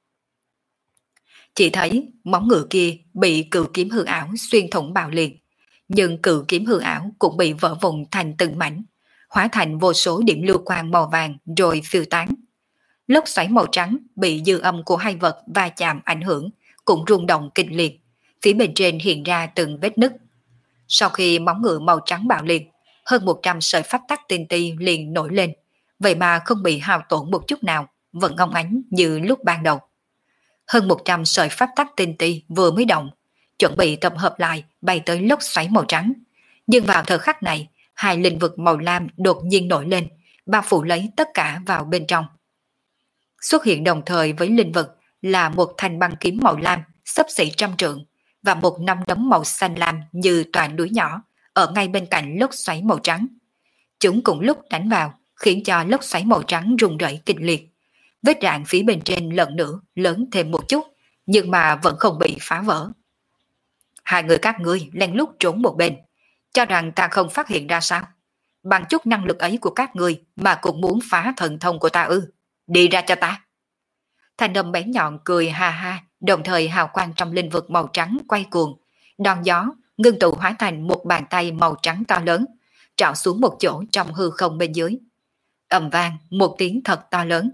Chỉ thấy móng ngựa kia bị cự kiếm hư ảo xuyên thủng bạo liệt, nhưng cự kiếm hư ảo cũng bị vỡ vụn thành từng mảnh, hóa thành vô số điểm lưu quang màu vàng rồi phiêu tán. Lốc xoáy màu trắng bị dư âm của hai vật va chạm ảnh hưởng, cũng rung động kịch liệt, phía bên trên hiện ra từng vết nứt. Sau khi móng ngựa màu trắng bạo liệt, hơn một trăm sợi pháp tắc tinh ti liền nổi lên, vậy mà không bị hao tổn một chút nào, vẫn óng ánh như lúc ban đầu. Hơn một trăm sợi pháp tắc tinh ti vừa mới động, chuẩn bị tập hợp lại bay tới lốc xoáy màu trắng. Nhưng vào thời khắc này, hai linh vực màu lam đột nhiên nổi lên, bao phủ lấy tất cả vào bên trong. Xuất hiện đồng thời với linh vực là một thanh băng kiếm màu lam xấp xỉ trăm trượng và một năm đấm màu xanh lam như tòa núi nhỏ ở ngay bên cạnh lốc xoáy màu trắng. Chúng cùng lúc đánh vào, khiến cho lốc xoáy màu trắng rung rẩy kịch liệt. Vết rạn phía bên trên lần nữa lớn thêm một chút, nhưng mà vẫn không bị phá vỡ. Hai người các ngươi lén lút trốn một bên, cho rằng ta không phát hiện ra sao? Bằng chút năng lực ấy của các ngươi mà cũng muốn phá thần thông của ta ư? Đi ra cho ta! Thanh âm bén nhọn cười ha ha, đồng thời hào quang trong linh vực màu trắng quay cuồng, đòn gió ngưng tụ hóa thành một bàn tay màu trắng to lớn, trạo xuống một chỗ trong hư không bên dưới. Ầm vang một tiếng thật to lớn.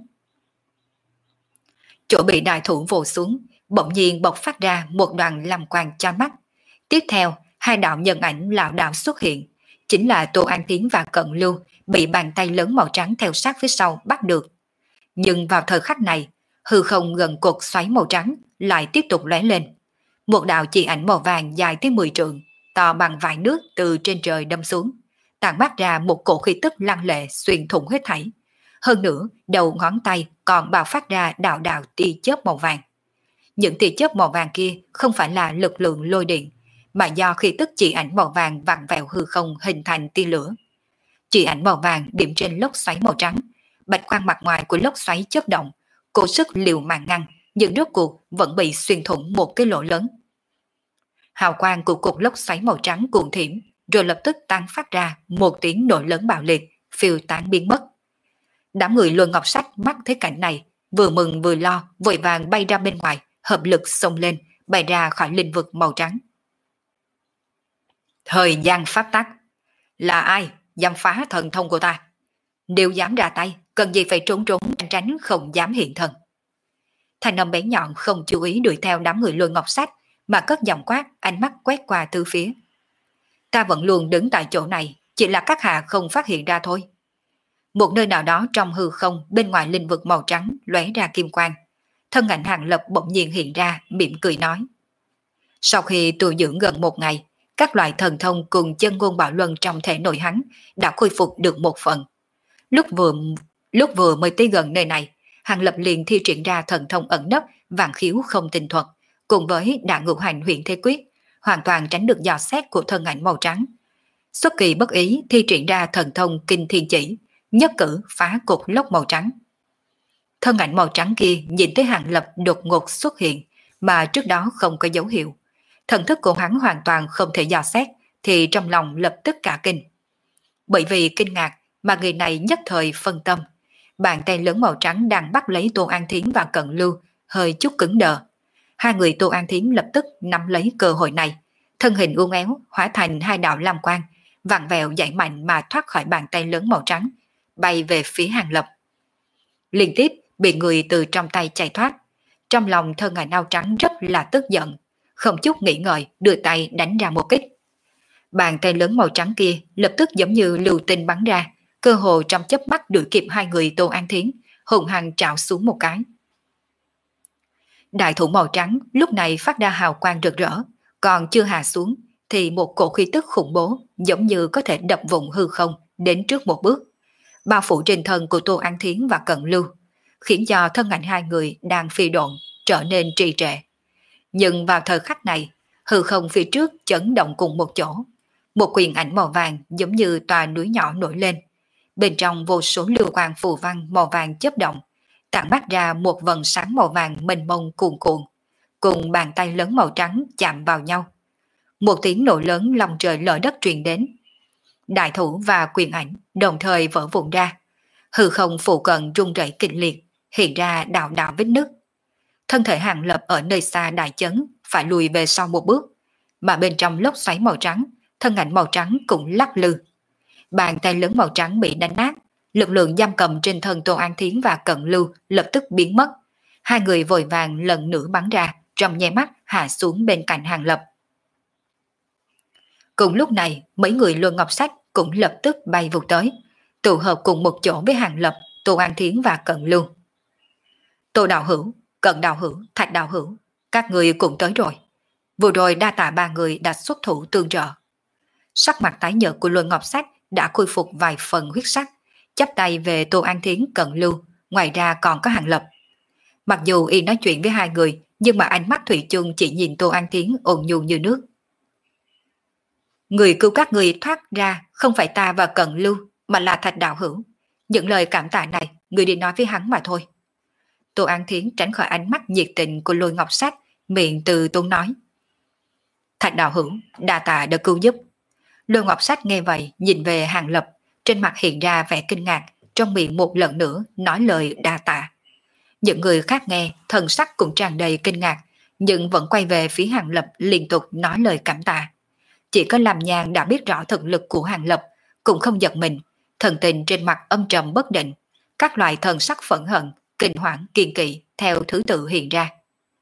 Chỗ bị đại thủ vồ xuống, bỗng nhiên bộc phát ra một đoàn lam quang chói mắt. Tiếp theo, hai đạo nhân ảnh lảo đảo xuất hiện, chính là Tô An Tiến và Cận Lưu bị bàn tay lớn màu trắng theo sát phía sau bắt được. Nhưng vào thời khắc này, hư không gần cột xoáy màu trắng lại tiếp tục lóe lên. Một đạo chỉ ảnh màu vàng dài tới mười trượng, to bằng vài nước từ trên trời đâm xuống, tản mát ra một cổ khí tức lăng lệ xuyên thủng hết thảy. Hơn nữa, đầu ngón tay còn bạo phát ra đạo đạo tia chớp màu vàng. Những tia chớp màu vàng kia không phải là lực lượng lôi điện, mà do khí tức chỉ ảnh màu vàng vặn vẹo hư không hình thành tia lửa. Chỉ ảnh màu vàng điểm trên lốc xoáy màu trắng, bạch quang mặt ngoài của lốc xoáy chớp động, cố sức liều mạng ngăn, nhưng rốt cuộc vẫn bị xuyên thủng một cái lỗ lớn. Hào quang của cục lốc xoáy màu trắng cuồng thiểm, rồi lập tức tan phát ra một tiếng nổ lớn bạo liệt, phiêu tán biến mất. Đám người Luân Ngọc Sách mắt thấy cảnh này, vừa mừng vừa lo, vội vàng bay ra bên ngoài, hợp lực xông lên, bay ra khỏi linh vực màu trắng. Thời gian pháp tắc, là ai dám phá thần thông của ta? Nếu dám ra tay, cần gì phải trốn trốn tránh tránh, không dám hiện thân. Thanh âm bén nhọn không chú ý đuổi theo đám người Luân Ngọc Sách, mà cất giọng quát, ánh mắt quét qua tứ phía. Ta vẫn luôn đứng tại chỗ này, chỉ là các hạ không phát hiện ra thôi. Một nơi nào đó trong hư không bên ngoài linh vực màu trắng lóe ra kim quang. Thân ảnh Hàng Lập bỗng nhiên hiện ra, mỉm cười nói. Sau khi tu dưỡng gần một ngày, các loại thần thông cùng chân ngôn bảo luân trong thể nội hắn đã khôi phục được một phần. Lúc vừa lúc vừa mới tới gần nơi này, Hàng Lập liền thi triển ra thần thông ẩn nấp vạn khiếu không tinh thuật, cùng với đả ngũ hành huyện thế quyết, hoàn toàn tránh được dò xét của thân ảnh màu trắng. Xuất kỳ bất ý thi triển ra thần thông kinh thiên chỉ, nhất cử phá cột lốc màu trắng. Thân ảnh màu trắng kia nhìn thấy Hàng Lập đột ngột xuất hiện, mà trước đó không có dấu hiệu. Thần thức của hắn hoàn toàn không thể dò xét, thì trong lòng lập tức cả kinh. Bởi vì kinh ngạc mà người này nhất thời phân tâm. Bàn tay lớn màu trắng đang bắt lấy Tô An Thiến và Cận Lưu hơi chút cứng đờ. Hai người Tô An Thiến lập tức nắm lấy cơ hội này, thân hình uốn éo hóa thành hai đạo lam quang, vặn vẹo dãy mạnh mà thoát khỏi bàn tay lớn màu trắng, bay về phía Hàng Lập. Liên tiếp bị người từ trong tay chạy thoát, trong lòng thân ảnh áo trắng rất là tức giận, không chút nghĩ ngợi đưa tay đánh ra một kích. Bàn tay lớn màu trắng kia lập tức giống như lưu tinh bắn ra, cơ hồ trong chớp mắt đuổi kịp hai người Tô An Thiến, hùng hăng trảo xuống một cái. Đại thủ màu trắng lúc này phát ra hào quang rực rỡ, còn chưa hạ xuống thì một cổ khí tức khủng bố giống như có thể đập vụn hư không đến trước một bước, bao phủ trên thân của Tô An Thiến và Cận Lưu, khiến cho thân ảnh hai người đang phi độn trở nên trì trệ. Nhưng vào thời khắc này, hư không phía trước chấn động cùng một chỗ, một quyền ảnh màu vàng giống như tòa núi nhỏ nổi lên, bên trong vô số lưu quang phù văn màu vàng chớp động, tản mát ra một vầng sáng màu vàng mênh mông cuồn cuộn, cùng bàn tay lớn màu trắng chạm vào nhau. Một tiếng nổ lớn lòng trời lở đất truyền đến. Đại thủ và quyền ảnh đồng thời vỡ vụn ra, hư không phụ cận rung rẩy kịch liệt, hiện ra đạo đạo vết nứt. Thân thể Hàng Lập ở nơi xa đại chấn phải lùi về sau một bước, mà bên trong lốc xoáy màu trắng, thân ảnh màu trắng cũng lắc lư. Bàn tay lớn màu trắng bị đánh nát, lực lượng giam cầm trên thân Tô An Thiến và Cận Lưu lập tức biến mất. Hai người vội vàng lần nữa bắn ra, trong nháy mắt hạ xuống bên cạnh Hàng Lập. Cùng lúc này, mấy người Luân Ngọc Sách cũng lập tức bay vụt tới, tụ hợp cùng một chỗ với Hàng Lập, Tô An Thiến và Cận Lưu. Tô đạo hữu, Cận đạo hữu, Thạch đạo hữu, các người cũng tới rồi. Vừa rồi đa tạ ba người đã xuất thủ tương trợ. Sắc mặt tái nhợt của Luân Ngọc Sách đã khôi phục vài phần huyết sắc, chắp tay về Tô An Thiến, Cận Lưu, ngoài ra còn có Hàng Lập. Mặc dù y nói chuyện với hai người, nhưng mà ánh mắt thủy chung chỉ nhìn Tô An Thiến ôn nhu như nước. Người cứu các người thoát ra không phải ta và Cận Lưu, mà là Thạch đạo hữu. Những lời cảm tạ này, người đi nói với hắn mà thôi. Tô An Thiến tránh khỏi ánh mắt nhiệt tình của Lôi Ngọc Sách, miệng từ tốn nói. Thạch đạo hữu, đa tạ đã cứu giúp. Lôi Ngọc Sách nghe vậy, nhìn về Hàng Lập, trên mặt hiện ra vẻ kinh ngạc, trong miệng một lần nữa nói lời đa tạ. Những người khác nghe, thần sắc cũng tràn đầy kinh ngạc, nhưng vẫn quay về phía Hàng Lập liên tục nói lời cảm tạ. Chỉ có Lam Nhan đã biết rõ thực lực của Hàng Lập, cũng không giật mình, thần tình trên mặt âm trầm bất định, các loại thần sắc phẫn hận, kinh hoảng, kiên kỵ theo thứ tự hiện ra.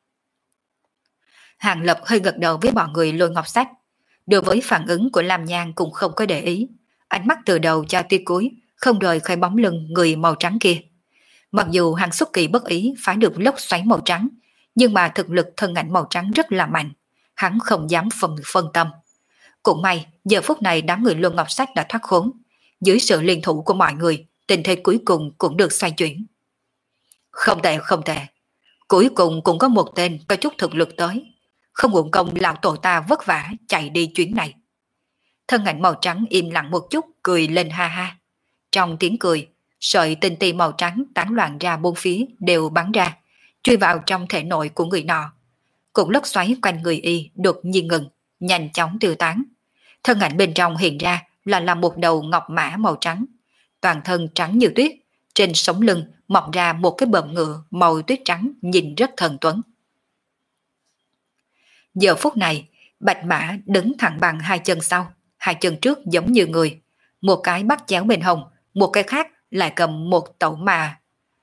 Hàng Lập hơi gật đầu với bọn người Lôi Ngọc Sách. Đối với phản ứng của Lam Nhan cũng không có để ý, ánh mắt từ đầu cho tới cuối không rời khỏi bóng lưng người màu trắng kia. Mặc dù hắn xuất kỳ bất ý phá được lốc xoáy màu trắng, nhưng mà thực lực thân ảnh màu trắng rất là mạnh, hắn không dám phân, phân tâm. Cũng may, giờ phút này đám người Luân Ngọc Sách đã thoát khốn. Dưới sự liên thủ của mọi người, tình thế cuối cùng cũng được xoay chuyển. Không tệ, không tệ. Cuối cùng cũng có một tên có chút thực lực tới. Không uổng công lão tổ ta vất vả chạy đi chuyến này. Thân ảnh màu trắng im lặng một chút, cười lên ha ha. Trong tiếng cười, sợi tinh ti màu trắng tán loạn ra bốn phía đều bắn ra, truy vào trong thể nội của người nọ. Cũng lốc xoáy quanh người y đột nhiên ngừng, nhanh chóng tiêu tán. Thân ảnh bên trong hiện ra là là một đầu ngọc mã màu trắng, toàn thân trắng như tuyết, trên sống lưng mọc ra một cái bờm ngựa màu tuyết trắng nhìn rất thần tuấn. Giờ phút này, bạch mã đứng thẳng bằng hai chân sau, hai chân trước giống như người, một cái bắt chéo bên hông, một cái khác lại cầm một tẩu mà.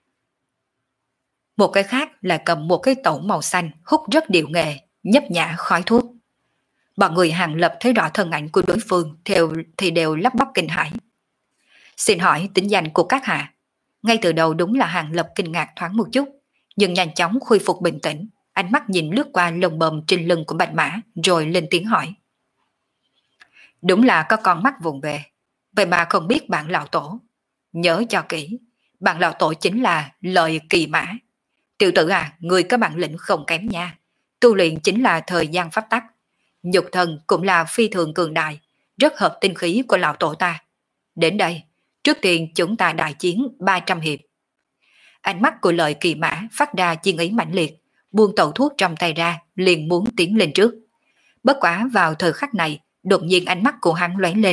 Một cái khác lại cầm một cái tẩu màu xanh hút rất điệu nghệ, nhấp nhả khói thuốc. Bọn người Hàng Lập thấy rõ thân ảnh của đối phương theo thì đều lắp bắp kinh hãi. Xin hỏi tính danh của các hạ? Ngay từ đầu đúng là Hàng Lập kinh ngạc thoáng một chút, nhưng nhanh chóng khôi phục bình tĩnh, ánh mắt nhìn lướt qua lông bờm trên lưng của bạch mã rồi lên tiếng hỏi. Đúng là có con mắt vùng về, vậy mà không biết bạn lão tổ. Nhớ cho kỹ, bạn lão tổ chính là Lợi Kỳ Mã. Tiểu tử à, người có bản lĩnh không kém nha. Tu luyện chính là thời gian pháp tắc. Nhục thân cũng là phi thường cường đại, rất hợp tinh khí của lão tổ ta. Đến đây, trước tiên chúng ta đại chiến ba trăm hiệp. Ánh mắt của Lợi Kỳ Mã phát ra chiến ý mãnh liệt, buông tẩu thuốc trong tay ra, liền muốn tiến lên trước. Bất quá vào thời khắc này, đột nhiên ánh mắt của hắn lóe lên,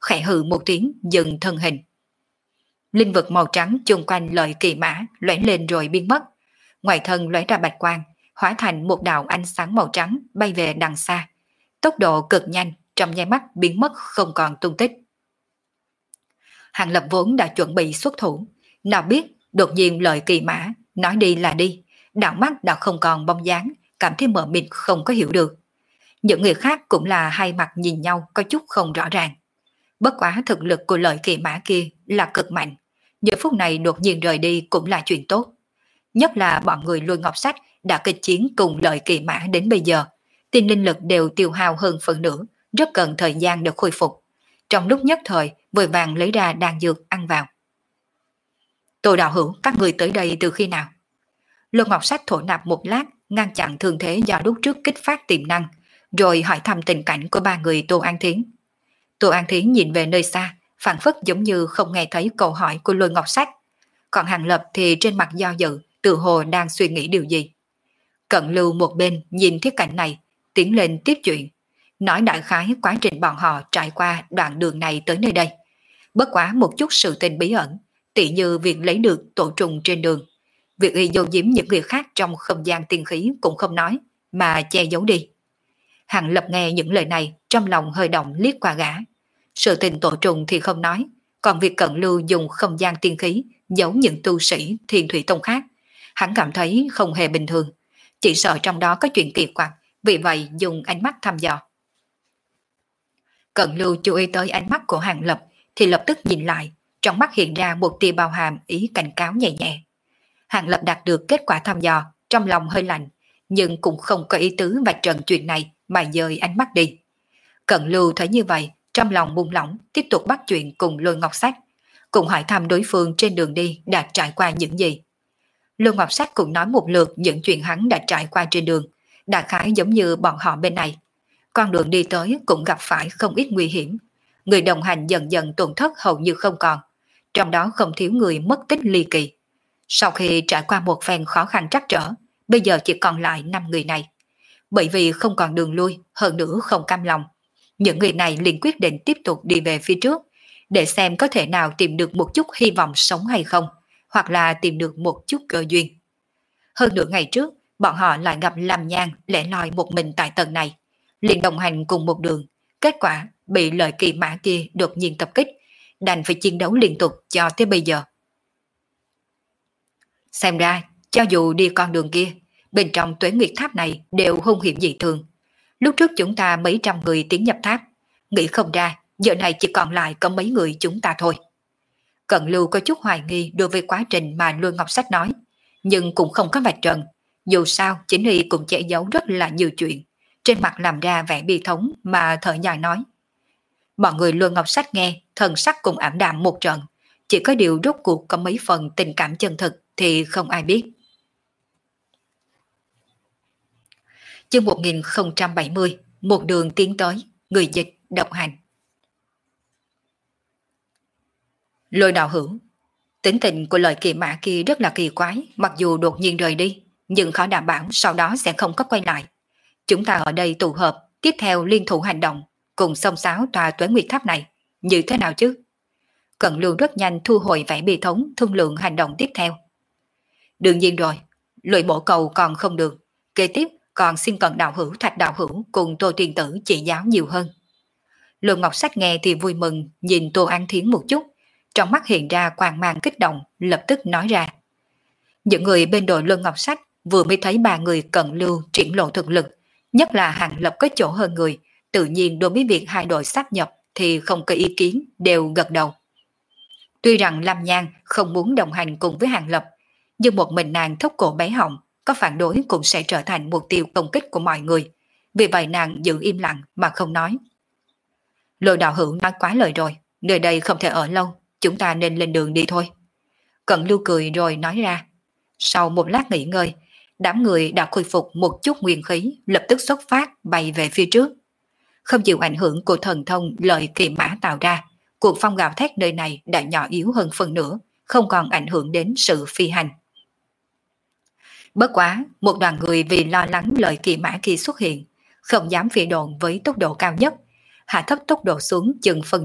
khẽ hừ một tiếng dừng thân hình. Linh vật màu trắng chung quanh lợi kỳ mã lóe lên rồi biến mất. Ngoài thân lóe ra bạch quang, hóa thành một đạo ánh sáng màu trắng bay về đằng xa. Tốc độ cực nhanh, trong nháy mắt biến mất không còn tung tích. Hàng Lập vốn đã chuẩn bị xuất thủ, nào biết đột nhiên lợi kỳ mã nói đi là đi, đạo mắt đã không còn bóng dáng, cảm thấy mờ mịt không có hiểu được. Những người khác cũng là hai mặt nhìn nhau có chút không rõ ràng. Bất quá thực lực của lợi kỳ mã kia là cực mạnh, giờ phút này đột nhiên rời đi cũng là chuyện tốt. Nhất là bọn người Lôi Ngọc Sách đã kịch chiến cùng lợi kỳ mã đến bây giờ, tin linh lực đều tiêu hao hơn phần nửa, rất cần thời gian để khôi phục. Trong lúc nhất thời, vội vàng lấy ra đan dược ăn vào. Tô đạo hữu, các người tới đây từ khi nào? Lôi Ngọc Sách thổ nạp một lát, ngăn chặn thương thế do lúc trước kích phát tiềm năng, rồi hỏi thăm tình cảnh của ba người Tô An Thiến. Tô An Thiến nhìn về nơi xa, phảng phất giống như không nghe thấy câu hỏi của Lôi Ngọc Sách. Còn Hàng Lập thì trên mặt do dự, tự hồ đang suy nghĩ điều gì. Cận Lưu một bên nhìn thiết cảnh này, tiến lên tiếp chuyện, nói đại khái quá trình bọn họ trải qua đoạn đường này tới nơi đây. Bất quá một chút sự tình bí ẩn, tỉ như việc lấy được tổ trùng trên đường. Việc y dấu giếm những người khác trong không gian tiên khí cũng không nói, mà che giấu đi. Hàng Lập nghe những lời này, trong lòng hơi động liếc qua gã. Sự tình tổ trùng thì không nói, còn việc Cận Lưu dùng không gian tiên khí giấu những tu sĩ Thiên Thủy Tông khác, hắn cảm thấy không hề bình thường, chỉ sợ trong đó có chuyện kỳ quặc, vì vậy dùng ánh mắt thăm dò. Cận Lưu chú ý tới ánh mắt của Hàng Lập thì lập tức nhìn lại, trong mắt hiện ra một tia bao hàm ý cảnh cáo nhẹ nhẹ. Hàng Lập đạt được kết quả thăm dò, trong lòng hơi lạnh, nhưng cũng không có ý tứ vạch trần chuyện này mà dời ánh mắt đi. Cận Lưu thấy như vậy, trong lòng buông lỏng, tiếp tục bắt chuyện cùng Lôi Ngọc Sách, cùng hỏi thăm đối phương trên đường đi đã trải qua những gì. Lôi Ngọc Sách cũng nói một lượt những chuyện hắn đã trải qua trên đường, đại khái giống như bọn họ bên này. Con đường đi tới cũng gặp phải không ít nguy hiểm, người đồng hành dần dần tổn thất hầu như không còn, trong đó không thiếu người mất tích ly kỳ. Sau khi trải qua một phen khó khăn trắc trở, bây giờ chỉ còn lại năm người này. Bởi vì không còn đường lui, hơn nữa không cam lòng, những người này liền quyết định tiếp tục đi về phía trước, để xem có thể nào tìm được một chút hy vọng sống hay không, hoặc là tìm được một chút cơ duyên. Hơn nửa ngày trước, bọn họ lại gặp Lam Nhan lẻ loi một mình tại tầng này, liền đồng hành cùng một đường, kết quả bị lợi kỳ mã kia đột nhiên tập kích, đành phải chiến đấu liên tục cho tới bây giờ. Xem ra, cho dù đi con đường kia, bên trong Tuế Nguyệt Tháp này đều hung hiểm dị thường. Lúc trước chúng ta mấy trăm người tiến nhập tháp, nghĩ không ra, giờ này chỉ còn lại có mấy người chúng ta thôi. Cận Lưu có chút hoài nghi đối với quá trình mà Lôi Ngọc Sách nói, nhưng cũng không có vạch trần. Dù sao, chính y cũng che giấu rất là nhiều chuyện, trên mặt làm ra vẻ bi thống mà thở dài nói. Bọn người Lôi Ngọc Sách nghe, thần sắc cũng ảm đạm một trận, chỉ có điều rốt cuộc có mấy phần tình cảm chân thực thì không ai biết. Chương một nghìn không trăm bảy mươi, một đường tiến tới, người dịch độc hành. Lôi đạo hữu, tính tình của lợi kỳ mã kia rất là kỳ quái, mặc dù đột nhiên rời đi, nhưng khó đảm bảo sau đó sẽ không có quay lại. Chúng ta ở đây tụ hợp, tiếp theo liên thủ hành động, cùng xông xáo tòa Tuế Nguyệt Tháp này, như thế nào chứ? Cận Lưu rất nhanh thu hồi vẻ bi thống, thương lượng hành động tiếp theo. Đương nhiên rồi, lôi bổ cầu còn không được, kế tiếp còn xin Cận đạo hữu, Thạch đạo hữu cùng Tô Tiên tử chỉ giáo nhiều hơn. Lôi Ngọc Sách nghe thì vui mừng, nhìn Tô An Thiến một chút, trong mắt hiện ra quang mang kích động, lập tức nói ra. Những người bên đội Lôi Ngọc Sách vừa mới thấy ba người Cận Lưu triển lộ thực lực, nhất là Hàng Lập có chỗ hơn người, tự nhiên đối với việc hai đội sát nhập thì không có ý kiến, đều gật đầu. Tuy rằng Lam Nhan không muốn đồng hành cùng với Hàng Lập, nhưng một mình nàng thốc cổ bé họng, có phản đối cũng sẽ trở thành mục tiêu công kích của mọi người. Vì vậy nàng giữ im lặng mà không nói. Lôi đạo hữu nói quá lời rồi, nơi đây không thể ở lâu, chúng ta nên lên đường đi thôi. Cận Lưu cười rồi nói ra. Sau một lát nghỉ ngơi, đám người đã khôi phục một chút nguyên khí, lập tức xuất phát bay về phía trước. Không chịu ảnh hưởng của thần thông lợi kỳ mã tạo ra, cuộc phong gào thét nơi này đã nhỏ yếu hơn phần nữa, không còn ảnh hưởng đến sự phi hành. Bất quá, một đoàn người vì lo lắng lợi kỳ mã kia xuất hiện, không dám phi độn với tốc độ cao nhất, hạ thấp tốc độ xuống chừng phần nửa,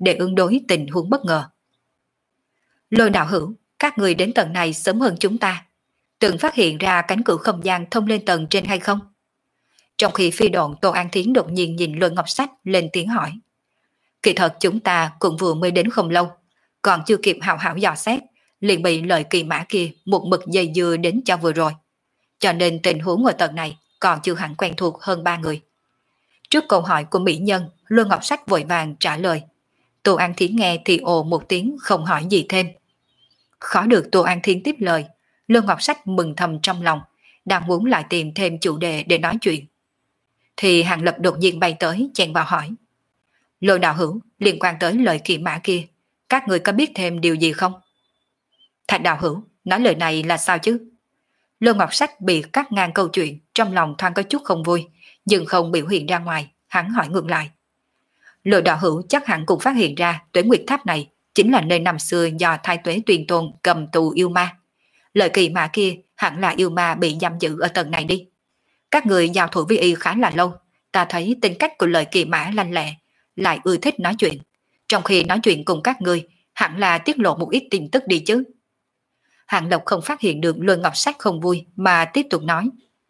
để ứng đối tình huống bất ngờ. Lôi đạo hữu, các người đến tầng này sớm hơn chúng ta, từng phát hiện ra cánh cửa không gian thông lên tầng trên hay không? Trong khi phi độn, Tô An Thiến đột nhiên nhìn Lôi Ngọc Sách lên tiếng hỏi. Kỳ thật chúng ta cũng vừa mới đến không lâu, còn chưa kịp hào hảo dò xét, liền bị lời kỳ mã kia một mực dây dưa đến cho vừa rồi. Cho nên tình huống ở tầng này còn chưa hẳn quen thuộc hơn ba người. Trước câu hỏi của mỹ nhân, Lôi Ngọc Sách vội vàng trả lời. Tô An Thiến nghe thì ồ một tiếng không hỏi gì thêm. Khó được Tô An Thiến tiếp lời, Lôi Ngọc Sách mừng thầm trong lòng, đang muốn lại tìm thêm chủ đề để nói chuyện. Thì Hàng Lập đột nhiên bay tới chen vào hỏi. Lôi đạo hữu, liên quan tới lời kỳ mã kia, các người có biết thêm điều gì không? Thạch đạo hữu, nói lời này là sao chứ? Lôi Ngọc Sách bị cắt ngang câu chuyện, trong lòng thoáng có chút không vui, nhưng không biểu hiện ra ngoài, hắn hỏi ngược lại. Lôi đạo hữu chắc hẳn cũng phát hiện ra Tuế Nguyệt Tháp này chính là nơi năm xưa do Thái Tuế Tuyền Tôn cầm tù yêu ma. Lời kỳ mã kia hẳn là yêu ma bị giam giữ ở tầng này đi. Các người giao thủ với y khá là lâu, ta thấy tính cách của lời kỳ mã lanh lẹ, lại ưa thích nói chuyện. Trong khi nói chuyện cùng các người, hẳn là tiết lộ một ít tin tức đi chứ. Hạng Lộc không phát hiện được Lôi Ngọc Sách không vui mà tiếp tục nói.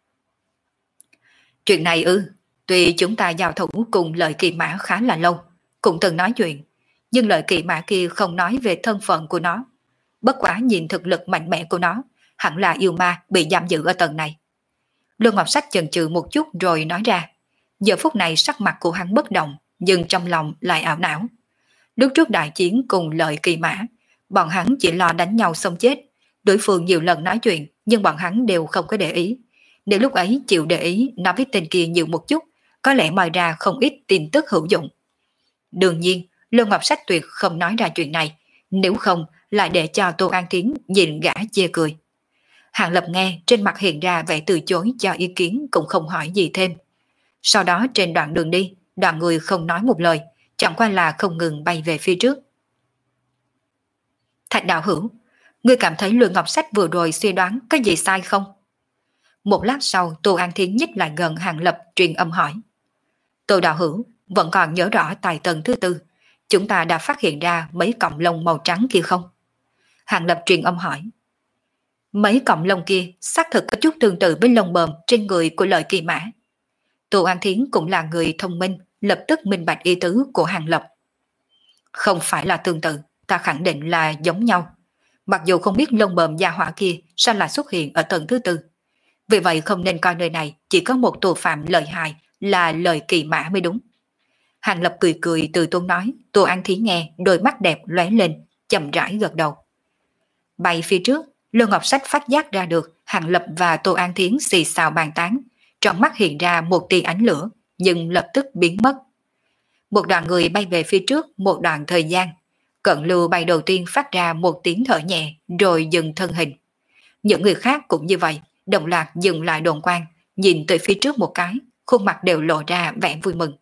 Chuyện này ư, tuy chúng ta giao thủ cùng lời kỳ mã khá là lâu, cũng từng nói chuyện, nhưng lời kỳ mã kia không nói về thân phận của nó. Bất quá nhìn thực lực mạnh mẽ của nó, hẳn là yêu ma bị giam giữ ở tầng này. Lôi Ngọc Sách chần chừ một chút rồi nói ra. Giờ phút này sắc mặt của hắn bất động, nhưng trong lòng lại ảo não. Lúc trước đại chiến cùng lời kỳ mã, bọn hắn chỉ lo đánh nhau xong chết. Đối phương nhiều lần nói chuyện, nhưng bọn hắn đều không có để ý. Nếu lúc ấy chịu để ý nói với tên kia nhiều một chút, có lẽ moi ra không ít tin tức hữu dụng. Đương nhiên, Lôi Ngọc Sách tuyệt không nói ra chuyện này, nếu không lại để cho Tô An Thiến nhìn gã chê cười. Hàng Lập nghe trên mặt hiện ra vẻ từ chối cho ý kiến, cũng không hỏi gì thêm. Sau đó trên đoạn đường đi, đoàn người không nói một lời, chẳng qua là không ngừng bay về phía trước. Thạch đạo hữu, ngươi cảm thấy Lôi Ngọc Sách vừa rồi suy đoán có gì sai không? Một lát sau, Tô An Thiến nhích lại gần Hàng Lập truyền âm hỏi. Tô đạo hữu, vẫn còn nhớ rõ tại tầng thứ tư, chúng ta đã phát hiện ra mấy cọng lông màu trắng kia không? Hàng Lập truyền âm hỏi. Mấy cọng lông kia xác thực có chút tương tự với lông bờm trên người của lợi kỳ mã. Tô An Thiến cũng là người thông minh, lập tức minh bạch ý tứ của Hàng Lập. Không phải là tương tự, ta khẳng định là giống nhau. Mặc dù không biết lông bờm gia hỏa kia sao lại xuất hiện ở tầng thứ tư. Vì vậy không nên coi nơi này chỉ có một tội phạm lợi hại là lời kỳ mã mới đúng. Hàng Lập cười cười từ tốn nói, Tô An Thiến nghe, đôi mắt đẹp lóe lên, chậm rãi gật đầu. Bay phía trước, Lôi Ngọc Sách phát giác ra được Hàng Lập và Tô An Thiến xì xào bàn tán, trong mắt hiện ra một tia ánh lửa, nhưng lập tức biến mất. Một đoàn người bay về phía trước một đoạn thời gian, Cận Lưu bay đầu tiên phát ra một tiếng thở nhẹ rồi dừng thân hình. Những người khác cũng như vậy, đồng loạt dừng lại đồn quang, nhìn tới phía trước một cái, khuôn mặt đều lộ ra vẻ vui mừng.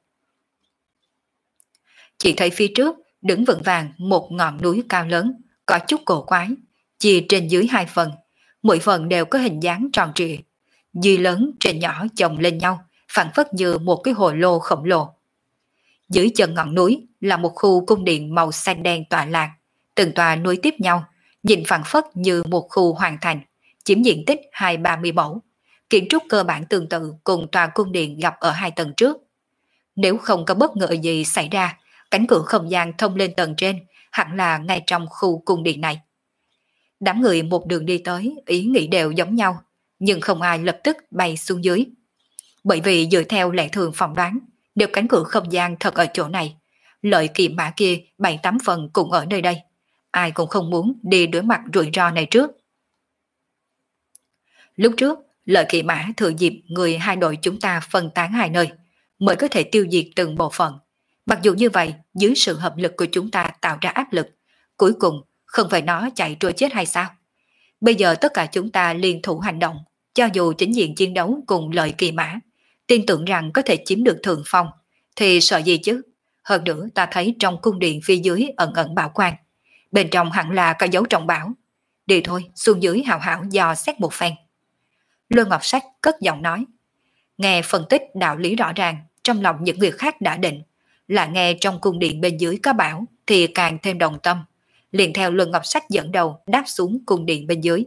Chỉ thấy phía trước đứng vững vàng một ngọn núi cao lớn, có chút cổ quái, chia trên dưới hai phần, mỗi phần đều có hình dáng tròn trịa, dưới lớn trên nhỏ chồng lên nhau, phản phất như một cái hồ lô khổng lồ. Dưới chân ngọn núi là một khu cung điện màu xanh đen tọa lạc, từng tòa nối tiếp nhau, nhìn phản phất như một khu hoàn thành, chiếm diện tích hai ba mươi mẫu, kiến trúc cơ bản tương tự cùng tòa cung điện gặp ở hai tầng trước. Nếu không có bất ngờ gì xảy ra, cánh cửa không gian thông lên tầng trên hẳn là ngay trong khu cung điện này. Đám người một đường đi tới, ý nghĩ đều giống nhau, nhưng không ai lập tức bay xuống dưới. Bởi vì dựa theo lẽ thường phỏng đoán, nếu cánh cửa không gian thật ở chỗ này, lợi kỳ mã kia bảy tám phần cũng ở nơi đây. Ai cũng không muốn đi đối mặt rủi ro này trước. Lúc trước, lợi kỳ mã thừa dịp người hai đội chúng ta phân tán hai nơi, mới có thể tiêu diệt từng bộ phận. Mặc dù như vậy, dưới sự hợp lực của chúng ta tạo ra áp lực, cuối cùng không phải nó chạy trôi chết hay sao? Bây giờ tất cả chúng ta liên thủ hành động, cho dù chính diện chiến đấu cùng lợi kỳ mã, tin tưởng rằng có thể chiếm được thượng phong, thì sợ gì chứ? Hơn nữa ta thấy trong cung điện phía dưới ẩn ẩn bảo quan, bên trong hẳn là có dấu trọng bảo. Đi thôi, xuống dưới hào hảo dò xét một phen. Lôi Ngọc Sách cất giọng nói. Nghe phân tích đạo lý rõ ràng, trong lòng những người khác đã định, là nghe trong cung điện bên dưới có bảo thì càng thêm đồng tâm, liền theo Luân Ngọc Sách dẫn đầu đáp xuống cung điện bên dưới.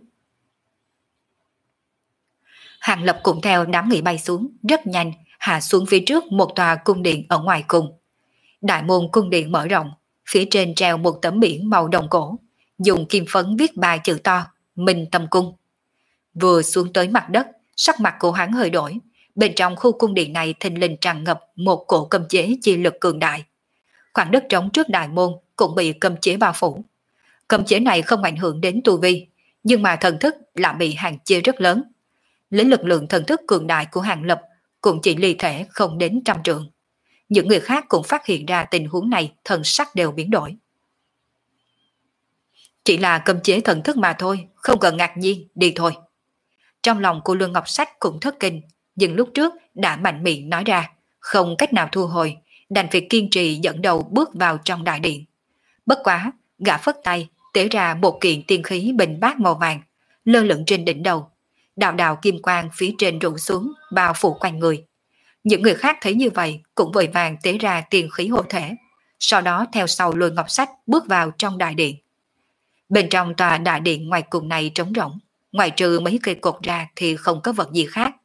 Hàng Lập cũng theo đám người bay xuống, rất nhanh, hạ xuống phía trước một tòa cung điện ở ngoài cùng. Đại môn cung điện mở rộng, phía trên treo một tấm biển màu đồng cổ, dùng kim phấn viết ba chữ to, Minh Tâm Cung. Vừa xuống tới mặt đất, sắc mặt của hắn hơi đổi, bên trong khu cung điện này thình lình tràn ngập một cổ cấm chế chi lực cường đại. Khoảng đất trống trước đại môn cũng bị cấm chế bao phủ. Cấm chế này không ảnh hưởng đến tu vi, nhưng mà thần thức lại bị hạn chế rất lớn. Lấy lực lượng thần thức cường đại của Hàng Lập cũng chỉ ly thể không đến trăm trượng. Những người khác cũng phát hiện ra tình huống này, thần sắc đều biến đổi. Chỉ là cấm chế thần thức mà thôi, không cần ngạc nhiên, đi thôi. Trong lòng của Luân Ngọc Sách cũng thất kinh, nhưng lúc trước đã mạnh miệng nói ra, không cách nào thu hồi, đành phải kiên trì dẫn đầu bước vào trong đại điện. Bất quá, gã phất tay, tế ra một kiện tiên khí bình bát màu vàng, lơ lửng trên đỉnh đầu. Đạo đạo kim quang phía trên rủ xuống, bao phủ quanh người. Những người khác thấy như vậy cũng vội vàng tế ra tiên khí hộ thể, sau đó theo sau Luân Ngọc Sách bước vào trong đại điện. Bên trong tòa đại điện ngoài cùng này trống rỗng, ngoài trừ mấy cây cột ra thì không có vật gì khác.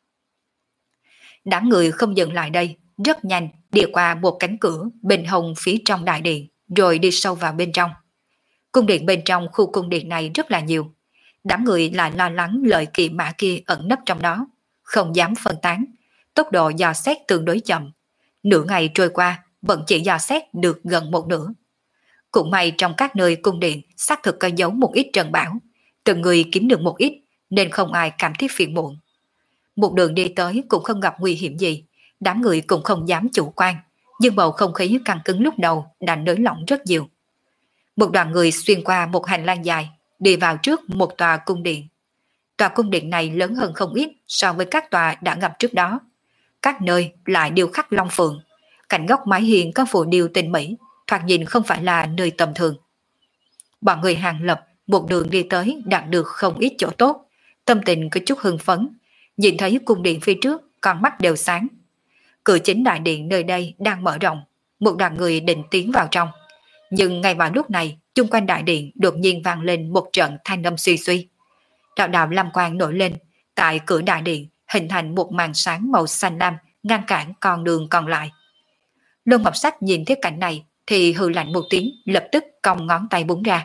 Đám người không dừng lại đây, rất nhanh đi qua một cánh cửa bên hông phía trong đại điện, rồi đi sâu vào bên trong. Cung điện bên trong khu cung điện này rất là nhiều. Đám người lại lo lắng lợi kỵ mã kia ẩn nấp trong đó, không dám phân tán. Tốc độ dò xét tương đối chậm. Nửa ngày trôi qua, vẫn chỉ dò xét được gần một nửa. Cũng may trong các nơi cung điện xác thực có giấu một ít trần bảo, từng người kiếm được một ít nên không ai cảm thấy phiền muộn. Một đường đi tới cũng không gặp nguy hiểm gì, đám người cũng không dám chủ quan, nhưng bầu không khí căng cứng lúc đầu đã nới lỏng rất nhiều. Một đoàn người xuyên qua một hành lang dài, đi vào trước một tòa cung điện. Tòa cung điện này lớn hơn không ít so với các tòa đã gặp trước đó. Các nơi lại điêu khắc long phượng, cạnh góc mái hiên có phù điêu tinh mỹ, thoạt nhìn không phải là nơi tầm thường. Bọn người Hàng Lập một đường đi tới đạt được không ít chỗ tốt, tâm tình có chút hưng phấn, nhìn thấy cung điện phía trước, con mắt đều sáng. Cửa chính đại điện nơi đây đang mở rộng, một đoàn người định tiến vào trong. Nhưng ngay vào lúc này, chung quanh đại điện đột nhiên vang lên một trận thanh âm suy suy. Đạo đạo lam quang nổi lên, tại cửa đại điện hình thành một màn sáng màu xanh lam ngăn cản con đường còn lại. Luân Ngọc Sách nhìn thấy cảnh này thì hừ lạnh một tiếng, lập tức cong ngón tay búng ra.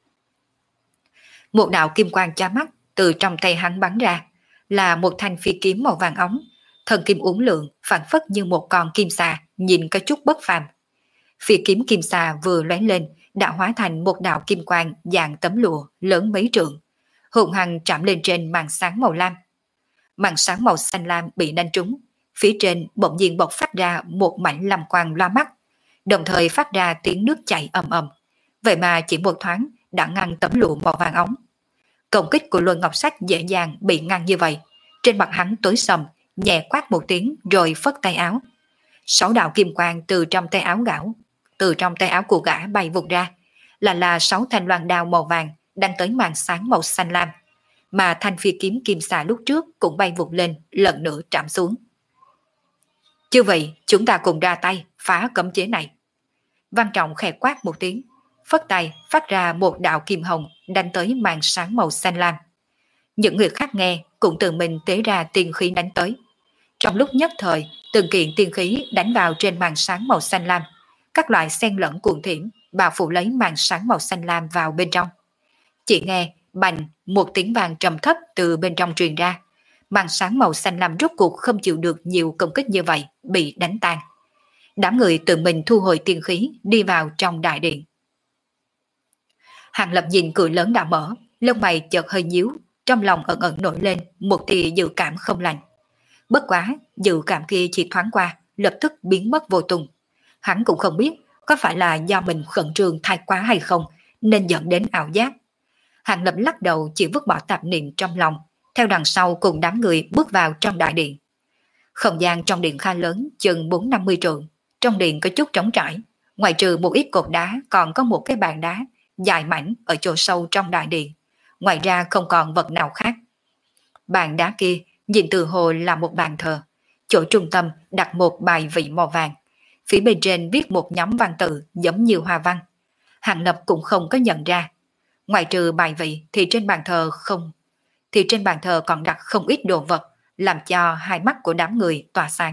Một đạo kim quang chói mắt từ trong tay hắn bắn ra, là một thanh phi kiếm màu vàng óng, thần kim uốn lượn, phản phất như một con kim xà, nhìn có chút bất phàm. Phi kiếm kim xà vừa lóe lên, đã hóa thành một đạo kim quang dạng tấm lụa lớn mấy trượng, hùng hăng chạm lên trên màn sáng màu lam. Màn sáng màu xanh lam bị đánh trúng, phía trên bỗng nhiên bộc phát ra một mảnh lam quang loa mắt, đồng thời phát ra tiếng nước chảy ầm ầm. Vậy mà chỉ một thoáng đã ngăn tấm lụa màu vàng óng. Công kích của Luân Ngọc Sách dễ dàng bị ngăn như vậy. Trên mặt hắn tối sầm, nhẹ quát một tiếng rồi phất tay áo. Sáu đạo kim quang từ trong tay áo gạo, từ trong tay áo của gã bay vụt ra, là là sáu thanh loan đao màu vàng đánh tới màn sáng màu xanh lam, mà thanh phi kiếm kim xà lúc trước cũng bay vụt lên, lần nữa chạm xuống. Như vậy, chúng ta cùng ra tay phá cấm chế này. Văn Trọng khẽ quát một tiếng, phất tay phát ra một đạo kim hồng đánh tới màn sáng màu xanh lam. Những người khác nghe cũng tự mình tế ra tiên khí đánh tới. Trong lúc nhất thời, từng kiện tiên khí đánh vào trên màn sáng màu xanh lam, các loại xen lẫn cuộn thiểm bao phủ lấy màn sáng màu xanh lam vào bên trong. Chỉ nghe bành một tiếng vàng trầm thấp từ bên trong truyền ra, màn sáng màu xanh lam rốt cuộc không chịu được nhiều công kích như vậy, bị đánh tan. Đám người tự mình thu hồi tiên khí đi vào trong đại điện. Hàng Lập nhìn cửa lớn đã mở, lông mày chợt hơi nhíu, trong lòng ẩn ẩn nổi lên một tia dự cảm không lành. Bất quá, dự cảm kia chỉ thoáng qua, lập tức biến mất vô tung. Hắn cũng không biết có phải là do mình khẩn trương thái quá hay không, nên dẫn đến ảo giác. Hàng Lập lắc đầu chỉ vứt bỏ tạp niệm trong lòng, theo đằng sau cùng đám người bước vào trong đại điện. Không gian trong điện khá lớn, chừng bốn năm mươi trượng. Trong điện có chút trống trải, ngoài trừ một ít cột đá còn có một cái bàn đá dài mảnh ở chỗ sâu trong đại điện. Ngoài ra không còn vật nào khác. Bàn đá kia nhìn từ hồ là một bàn thờ, chỗ trung tâm đặt một bài vị màu vàng. phía bên trên viết một nhóm văn tự giống như hoa văn. Hàng Lập cũng không có nhận ra. Ngoài trừ bài vị thì trên bàn thờ không, thì trên bàn thờ còn đặt không ít đồ vật, làm cho hai mắt của đám người tỏa sáng.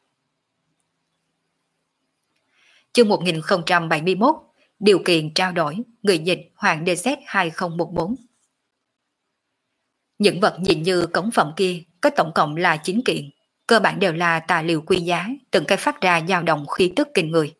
Chương một nghìn không trăm bảy mươi mốt, điều kiện trao đổi, người dịch Hoàng đê zét hai không một bốn. Những vật nhìn như cống phẩm kia có tổng cộng là chín kiện, cơ bản đều là tài liệu quý giá, từng cái phát ra dao động khí tức kinh người.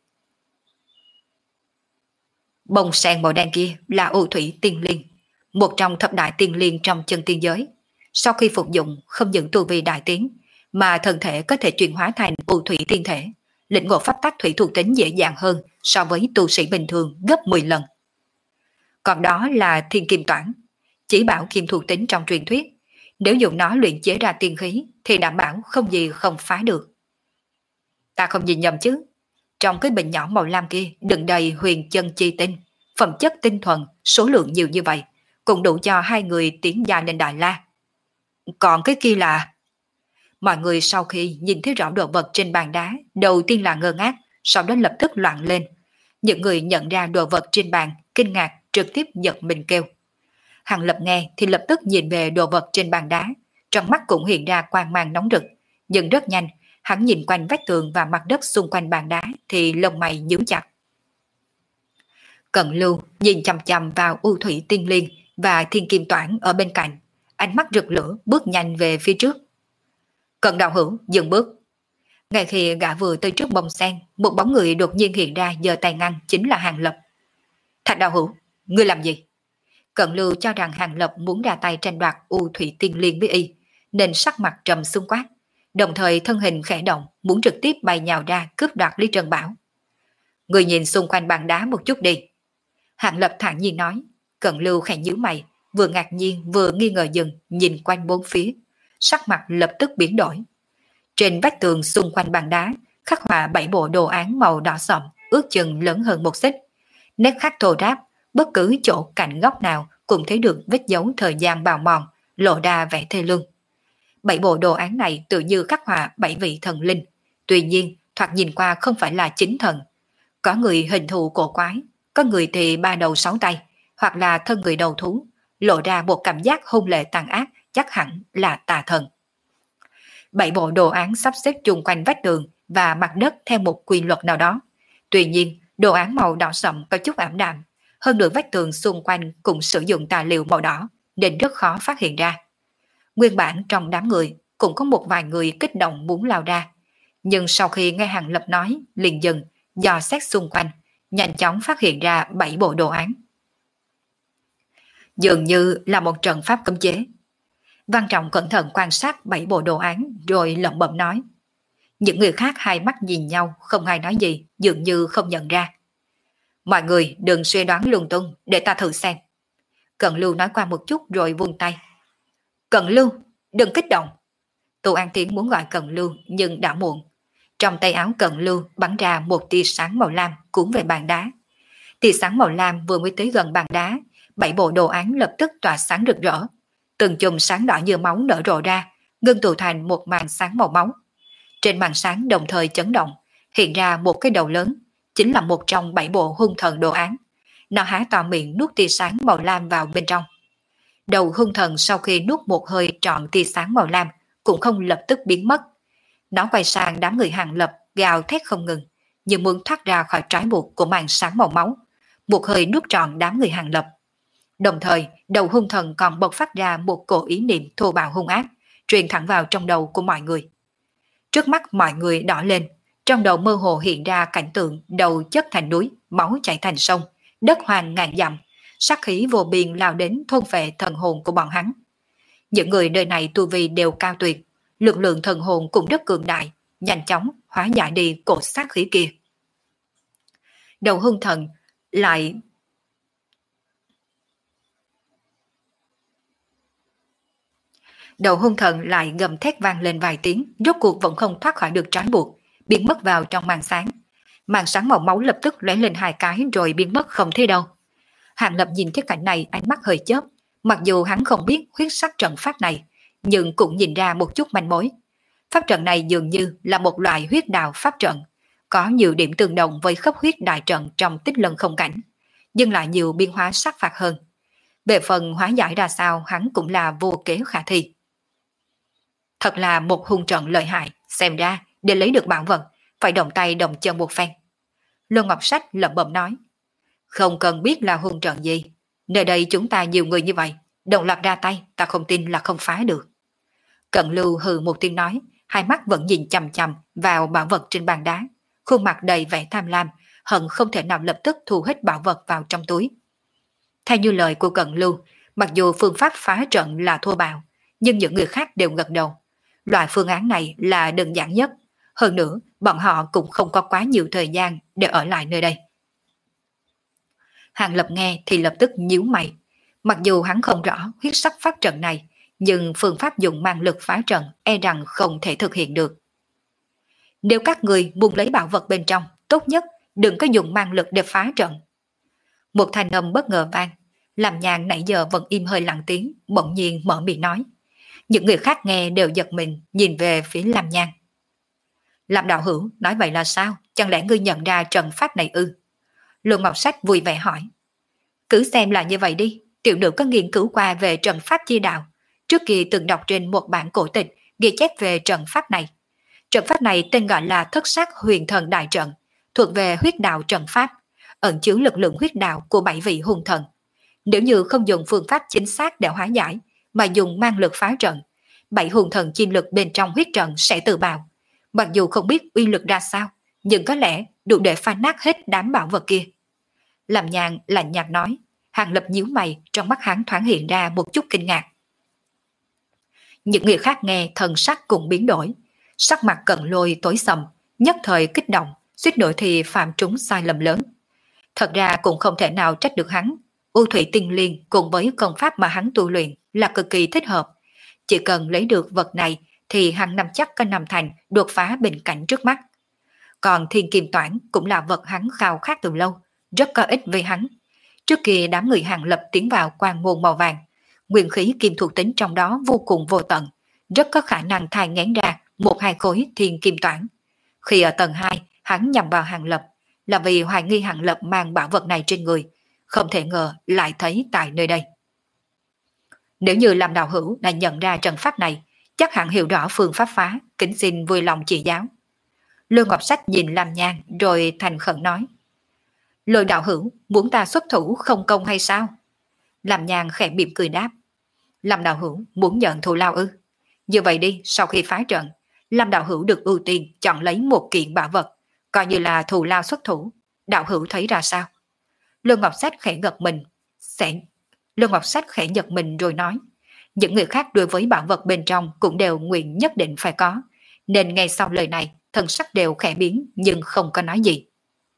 Bông sen màu đen kia là u thủy tiên liên, một trong thập đại tiên liên trong chân tiên giới. Sau khi phục dụng không những tu vi đại tiến, mà thân thể có thể chuyển hóa thành u thủy tiên thể, lĩnh ngộ pháp tắc thủy thuộc tính dễ dàng hơn so với tu sĩ bình thường gấp mười lần. Còn đó là thiên kim toản, chỉ bảo kim thuộc tính trong truyền thuyết, nếu dùng nó luyện chế ra tiên khí thì đảm bảo không gì không phá được. Ta không nhìn nhầm chứ? Trong cái bình nhỏ màu lam kia đựng đầy huyền chân chi tinh, phẩm chất tinh thuần, số lượng nhiều như vậy, cũng đủ cho hai người tiến gia lên Đại La. Còn cái kia là... Mọi người sau khi nhìn thấy rõ đồ vật trên bàn đá, đầu tiên là ngơ ngác, sau đó lập tức loạn lên. Những người nhận ra đồ vật trên bàn, kinh ngạc, trực tiếp giật mình kêu. Hàng Lập nghe thì lập tức nhìn về đồ vật trên bàn đá, trong mắt cũng hiện ra quang mang nóng rực, nhưng rất nhanh, hắn nhìn quanh vách tường và mặt đất xung quanh bàn đá thì lông mày nhíu chặt. Cận Lưu nhìn chằm chằm vào u thủy tiên liên và thiên kim toản ở bên cạnh, ánh mắt rực lửa bước nhanh về phía trước. Cận đạo hữu dừng bước. Ngay khi gã vừa tới trước bông sen, một bóng người đột nhiên hiện ra giơ tay ngăn, chính là Hàng Lập. Thạch đạo hữu, ngươi làm gì? Cận Lưu cho rằng Hàng Lập muốn ra tay tranh đoạt u thủy tiên liên với y, nên sắc mặt trầm xung quát, đồng thời thân hình khẽ động, muốn trực tiếp bay nhào ra cướp đoạt Lý Trân Bảo. Người nhìn xung quanh bàn đá một chút đi. Hàng Lập thản nhiên nói. Cận Lưu khẽ nhíu mày, vừa ngạc nhiên vừa nghi ngờ dừng, nhìn quanh bốn phía, sắc mặt lập tức biến đổi. Trên vách tường xung quanh bàn đá khắc họa bảy bộ đồ án màu đỏ sậm, ước chừng lớn hơn một xích. Nét khắc thô ráp, bất cứ chỗ cạnh góc nào cũng thấy được vết dấu thời gian bào mòn, lộ ra vẻ thê lương. Bảy bộ đồ án này tự như khắc họa bảy vị thần linh, tuy nhiên thoạt nhìn qua không phải là chính thần. Có người hình thù cổ quái, có người thì ba đầu sáu tay, hoặc là thân người đầu thú, lộ ra một cảm giác hung lệ tàn ác, chắc hẳn là tà thần. Bảy bộ đồ án sắp xếp chung quanh vách tường và mặt đất theo một quy luật nào đó. Tuy nhiên, đồ án màu đỏ sậm có chút ảm đạm, hơn nữa vách tường xung quanh cũng sử dụng tài liệu màu đỏ, nên rất khó phát hiện ra. Nguyên bản trong đám người cũng có một vài người kích động muốn lao ra, nhưng sau khi nghe Hàng Lập nói, liền dừng, dò xét xung quanh, nhanh chóng phát hiện ra bảy bộ đồ án. Dường như là một trận pháp cấm chế. Văn Trọng cẩn thận quan sát bảy bộ đồ án rồi lẩm bẩm nói. Những người khác hai mắt nhìn nhau, không ai nói gì, dường như không nhận ra. Mọi người đừng suy đoán lung tung, để ta thử xem. Cận Lưu nói qua một chút rồi vung tay. Cận Lưu, đừng kích động. Tô An Tiến muốn gọi Cận Lưu nhưng đã muộn. Trong tay áo Cận Lưu bắn ra một tia sáng màu lam cuốn về bàn đá. Tia sáng màu lam vừa mới tới gần bàn đá, bảy bộ đồ án lập tức tỏa sáng rực rỡ. Từng chùm sáng đỏ như máu nở rộ ra, ngưng tụ thành một màn sáng màu máu. Trên màn sáng đồng thời chấn động, hiện ra một cái đầu lớn, chính là một trong bảy bộ hung thần đồ án. Nó há to miệng nuốt tia sáng màu lam vào bên trong. Đầu hung thần sau khi nuốt một hơi trọn tia sáng màu lam cũng không lập tức biến mất. Nó quay sang đám người Hàng Lập gào thét không ngừng, như muốn thoát ra khỏi trói buộc của màn sáng màu máu, một hơi nuốt trọn đám người Hàng Lập. Đồng thời, đầu hung thần còn bộc phát ra một cổ ý niệm thô bạo hung ác, truyền thẳng vào trong đầu của mọi người. Trước mắt mọi người đỏ lên, trong đầu mơ hồ hiện ra cảnh tượng đầu chất thành núi, máu chảy thành sông, đất hoang ngàn dặm, sát khí vô biên lao đến thôn phệ thần hồn của bọn hắn. Những người nơi này tu vi đều cao tuyệt, lực lượng thần hồn cũng rất cường đại, nhanh chóng hóa giải đi cổ sát khí kia. Đầu hung thần lại Đầu hung thần lại gầm thét vang lên vài tiếng, rốt cuộc vẫn không thoát khỏi được trói buộc, biến mất vào trong màn sáng. Màn sáng màu máu lập tức lóe lên hai cái rồi biến mất không thấy đâu. Hàng Lập nhìn thấy cảnh này ánh mắt hơi chớp, mặc dù hắn không biết huyết sắc trận pháp này, nhưng cũng nhìn ra một chút manh mối. Pháp trận này dường như là một loại huyết đạo pháp trận, có nhiều điểm tương đồng với khốc huyết đại trận trong Tích Lân Không Cảnh, nhưng lại nhiều biến hóa sắc phạt hơn. Về phần hóa giải ra sao hắn cũng là vô kế khả thi. Thật là một hung trận lợi hại, xem ra để lấy được bảo vật phải đồng tay đồng chân một phen. Luân Ngọc Sách lẩm bẩm nói, không cần biết là hung trận gì, nơi đây chúng ta nhiều người như vậy, đồng loạt ra tay ta không tin là không phá được. Cận Lưu hừ một tiếng nói, hai mắt vẫn nhìn chằm chằm vào bảo vật trên bàn đá, khuôn mặt đầy vẻ tham lam, hận không thể nào lập tức thu hết bảo vật vào trong túi. Theo như lời của Cận Lưu, mặc dù phương pháp phá trận là thô bạo, nhưng những người khác đều gật đầu. Loại phương án này là đơn giản nhất. Hơn nữa, bọn họ cũng không có quá nhiều thời gian để ở lại nơi đây. Hàng Lập nghe thì lập tức nhíu mày. Mặc dù hắn không rõ huyết sắc pháp trận này, nhưng phương pháp dùng mang lực phá trận e rằng không thể thực hiện được. Nếu các người muốn lấy bảo vật bên trong, tốt nhất đừng có dùng mang lực để phá trận. Một thanh âm bất ngờ vang, làm Nhàn nãy giờ vẫn im hơi lặng tiếng, bỗng nhiên mở miệng nói. Những người khác nghe đều giật mình, nhìn về phía Lam Nhan. Lam đạo hữu, nói vậy là sao? Chẳng lẽ ngươi nhận ra trận pháp này ư? Luân Ngọc Sách vui vẻ hỏi. Cứ xem là như vậy đi, tiểu nữ có nghiên cứu qua về trận pháp chi đạo. Trước kia từng đọc trên một bản cổ tịch ghi chép về trận pháp này. Trận pháp này tên gọi là Thất Sát Huyền Thần Đại Trận, thuộc về huyết đạo trận pháp, ẩn chứa lực lượng huyết đạo của bảy vị hung thần. Nếu như không dùng phương pháp chính xác để hóa giải, mà dùng mang lực phá trận, bảy hung thần chi lực bên trong huyết trận sẽ tự bào. Mặc dù không biết uy lực ra sao, nhưng có lẽ đủ để phá nát hết đám bảo vật kia. Làm Nhàn lạnh nhạt nói. Hàng Lập nhíu mày, trong mắt hắn thoáng hiện ra một chút kinh ngạc. Những người khác nghe thần sắc cũng biến đổi, sắc mặt Cận Lôi tối sầm, nhất thời kích động, suýt nữa thì phạm trúng sai lầm lớn. Thật ra cũng không thể nào trách được hắn. U Thủy Tinh Liên cùng với công pháp mà hắn tu luyện là cực kỳ thích hợp. Chỉ cần lấy được vật này thì hắn nắm chắc có năm thành đột phá bình cảnh trước mắt. Còn Thiên Kim Toản cũng là vật hắn khao khát từ lâu, rất có ích với hắn. Trước kia đám người Hàng Lập tiến vào quan môn màu vàng, nguyên khí kim thuộc tính trong đó vô cùng vô tận, rất có khả năng thai ngén ra một hai khối Thiên Kim Toản. Khi ở tầng hai, hắn nhằm vào Hàng Lập là vì hoài nghi Hàng Lập mang bảo vật này trên người, không thể ngờ lại thấy tại nơi đây. Nếu như làm đạo hữu đã nhận ra trận pháp này, chắc hẳn hiểu rõ phương pháp phá, kính xin vui lòng chỉ giáo. Lương Ngọc Sách nhìn Lam Nhan rồi thành khẩn nói. Lôi đạo hữu, muốn ta xuất thủ không công hay sao? Lam Nhan khẽ mỉm cười đáp. Lâm đạo hữu muốn nhận thù lao ư? Như vậy đi, sau khi phá trận, Lâm đạo hữu được ưu tiên chọn lấy một kiện bảo vật, coi như là thù lao xuất thủ. Đạo hữu thấy ra sao? Lương Ngọc Sách khẽ gật mình, sẽ... Lương Ngọc Sách khẽ giật mình rồi nói. Những người khác đối với bảo vật bên trong cũng đều nguyện nhất định phải có, nên ngay sau lời này, thần sắc đều khẽ biến nhưng không có nói gì.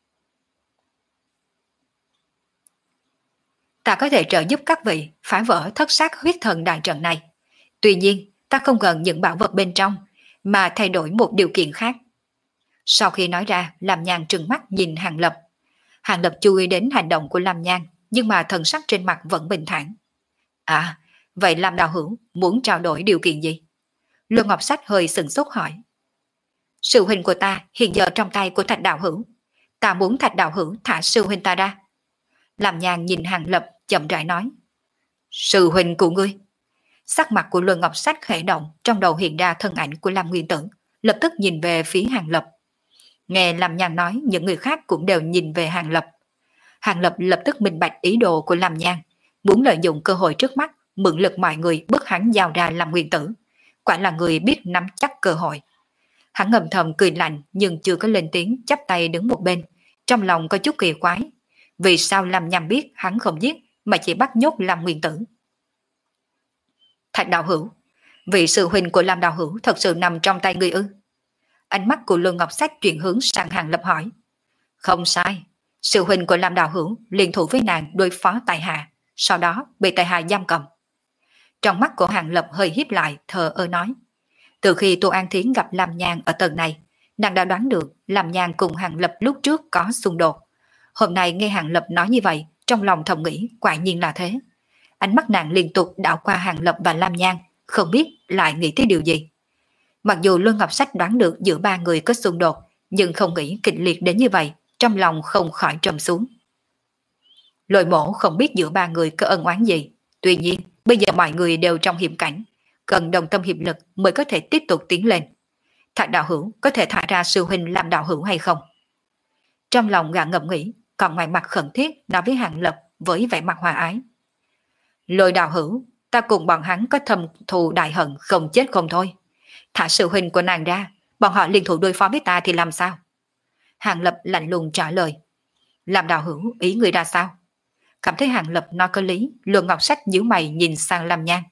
Ta có thể trợ giúp các vị phá vỡ thất sát huyết thần đại trận này. Tuy nhiên, ta không cần những bảo vật bên trong, mà thay đổi một điều kiện khác. Sau khi nói ra, Lam Nhan trừng mắt nhìn Hàng Lập. Hàng Lập chú ý đến hành động của Lam Nhan, nhưng mà thần sắc trên mặt vẫn bình thản. À, vậy Lam đạo hữu muốn trao đổi điều kiện gì? Luân Ngọc Sách hơi sừng sốt hỏi. Sư huynh của ta hiện giờ trong tay của Thạch đạo hữu. Ta muốn Thạch đạo hữu thả sư huynh ta ra. Lam Nhan nhìn Hàng Lập chậm rãi nói. Sư huynh của ngươi. Sắc mặt của Luân Ngọc Sách khẽ động, trong đầu hiện ra thân ảnh của Lam Nguyên Tử, lập tức nhìn về phía Hàng Lập. Nghe Lam Nhan nói, những người khác cũng đều nhìn về Hàng Lập. Hàng Lập lập tức minh bạch ý đồ của Lam Nhan, muốn lợi dụng cơ hội trước mắt, mượn lực mọi người bức hắn giao ra Lam Nguyên Tử. Quả là người biết nắm chắc cơ hội. Hắn ngầm thầm cười lạnh nhưng chưa có lên tiếng, chắp tay đứng một bên, trong lòng có chút kỳ quái. Vì sao Lam Nhan biết hắn không giết mà chỉ bắt nhốt Lam Nguyên Tử? Thạch đạo hữu, vị sư huynh của Lam đạo hữu thật sự nằm trong tay ngươi ư? Ánh mắt của Luân Ngọc Sách chuyển hướng sang Hàng Lập hỏi. Không sai, sư huynh của Lam đạo hữu liên thủ với nàng đối phó tại hạ, sau đó bị tại hạ giam cầm. Trong mắt của Hàng Lập hơi híp lại, thờ ơ nói. Từ khi Tô An Thiến gặp Lam Nhan ở tầng này, nàng đã đoán được Lam Nhan cùng Hàng Lập lúc trước có xung đột. Hôm nay nghe Hàng Lập nói như vậy, trong lòng thầm nghĩ quả nhiên là thế. Ánh mắt nàng liên tục đảo qua Hàng Lập và Lam Nhan, không biết lại nghĩ tới điều gì. Mặc dù Luân Ngọc Sách đoán được giữa ba người có xung đột, nhưng không nghĩ kịch liệt đến như vậy, trong lòng không khỏi trầm xuống. Lôi Mổ không biết giữa ba người có ân oán gì, tuy nhiên bây giờ mọi người đều trong hiểm cảnh, cần đồng tâm hiệp lực mới có thể tiếp tục tiến lên. Thạch đạo hữu có thể thả ra sư huynh làm đạo hữu hay không? Trong lòng gã ngẫm nghĩ, còn ngoài mặt khẩn thiết nói với Hàng Lập với vẻ mặt hòa ái. Lôi đạo hữu, ta cùng bọn hắn có thâm thù đại hận không chết không thôi. Thả sư huynh của nàng ra, bọn họ liên thủ đối phó với ta thì làm sao? Hàng Lập lạnh lùng trả lời. Làm đạo hữu, ý người ra sao? Cảm thấy Hàng Lập nói có lý, Luân Ngọc Sách nhíu mày nhìn sang Lam Nhan.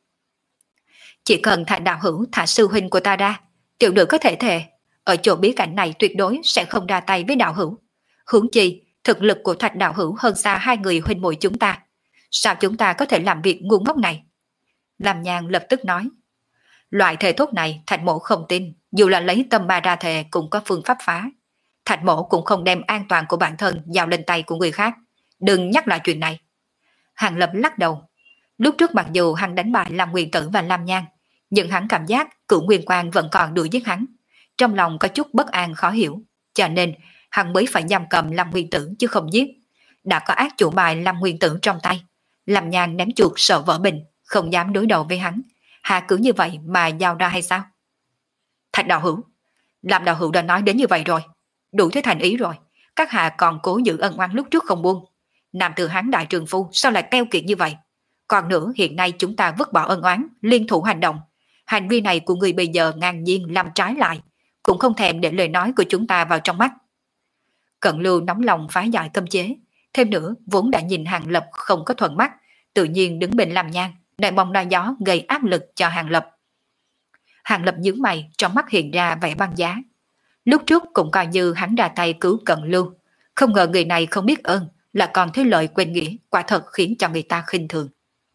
Chỉ cần Thạch đạo hữu thả sư huynh của ta ra, tiểu nữ có thể thề, ở chỗ bí cảnh này tuyệt đối sẽ không ra tay với đạo hữu. Huống chi, thực lực của Thạch đạo hữu hơn xa hai người huynh muội chúng ta. Sao chúng ta có thể làm việc ngu ngốc này? Lam Nhan lập tức nói. Loại thề thốt này Thạch mổ không tin, dù là lấy tâm ba ra thề cũng có phương pháp phá. Thạch mổ cũng không đem an toàn của bản thân giao lên tay của người khác. Đừng nhắc lại chuyện này. Hàng Lập lắc đầu. Lúc trước mặc dù hắn đánh bại Lam Nguyên Tử và Lam Nhan, nhưng hắn cảm giác Cửu Nguyên Quang vẫn còn đuổi giết hắn. Trong lòng có chút bất an khó hiểu, cho nên hắn mới phải giam cầm Lam Nguyên Tử chứ không giết. Đã có ác chủ bài Lam Nguyên Tử trong tay, Lam Nhan ném chuột sợ vỡ bình, không dám đối đầu với hắn. Hà cứ như vậy mà giao ra hay sao? Thạch đạo hữu, Lam đạo hữu đã nói đến như vậy rồi, đủ thế thành ý rồi. Các hạ còn cố giữ ân oán lúc trước không buông. Nam tử hán đại trường phu sao lại keo kiệt như vậy? Còn nữa, hiện nay chúng ta vứt bỏ ân oán, liên thủ hành động. Hành vi này của người bây giờ ngang nhiên làm trái lại, cũng không thèm để lời nói của chúng ta vào trong mắt. Cận Lưu nóng lòng phá giải cấm chế, thêm nữa vốn đã nhìn Hàng Lập không có thuận mắt, tự nhiên đứng bên Lam Nhan, đại bóng đai gió gây áp lực cho Hàng Lập. Hàng Lập nhướng mày, trong mắt hiện ra vẻ băng giá. Lúc trước cũng coi như hắn ra tay cứu Cận Lưu, không ngờ người này không biết ơn, là còn thấy lợi quên nghĩa, quả thật khiến cho người ta khinh thường.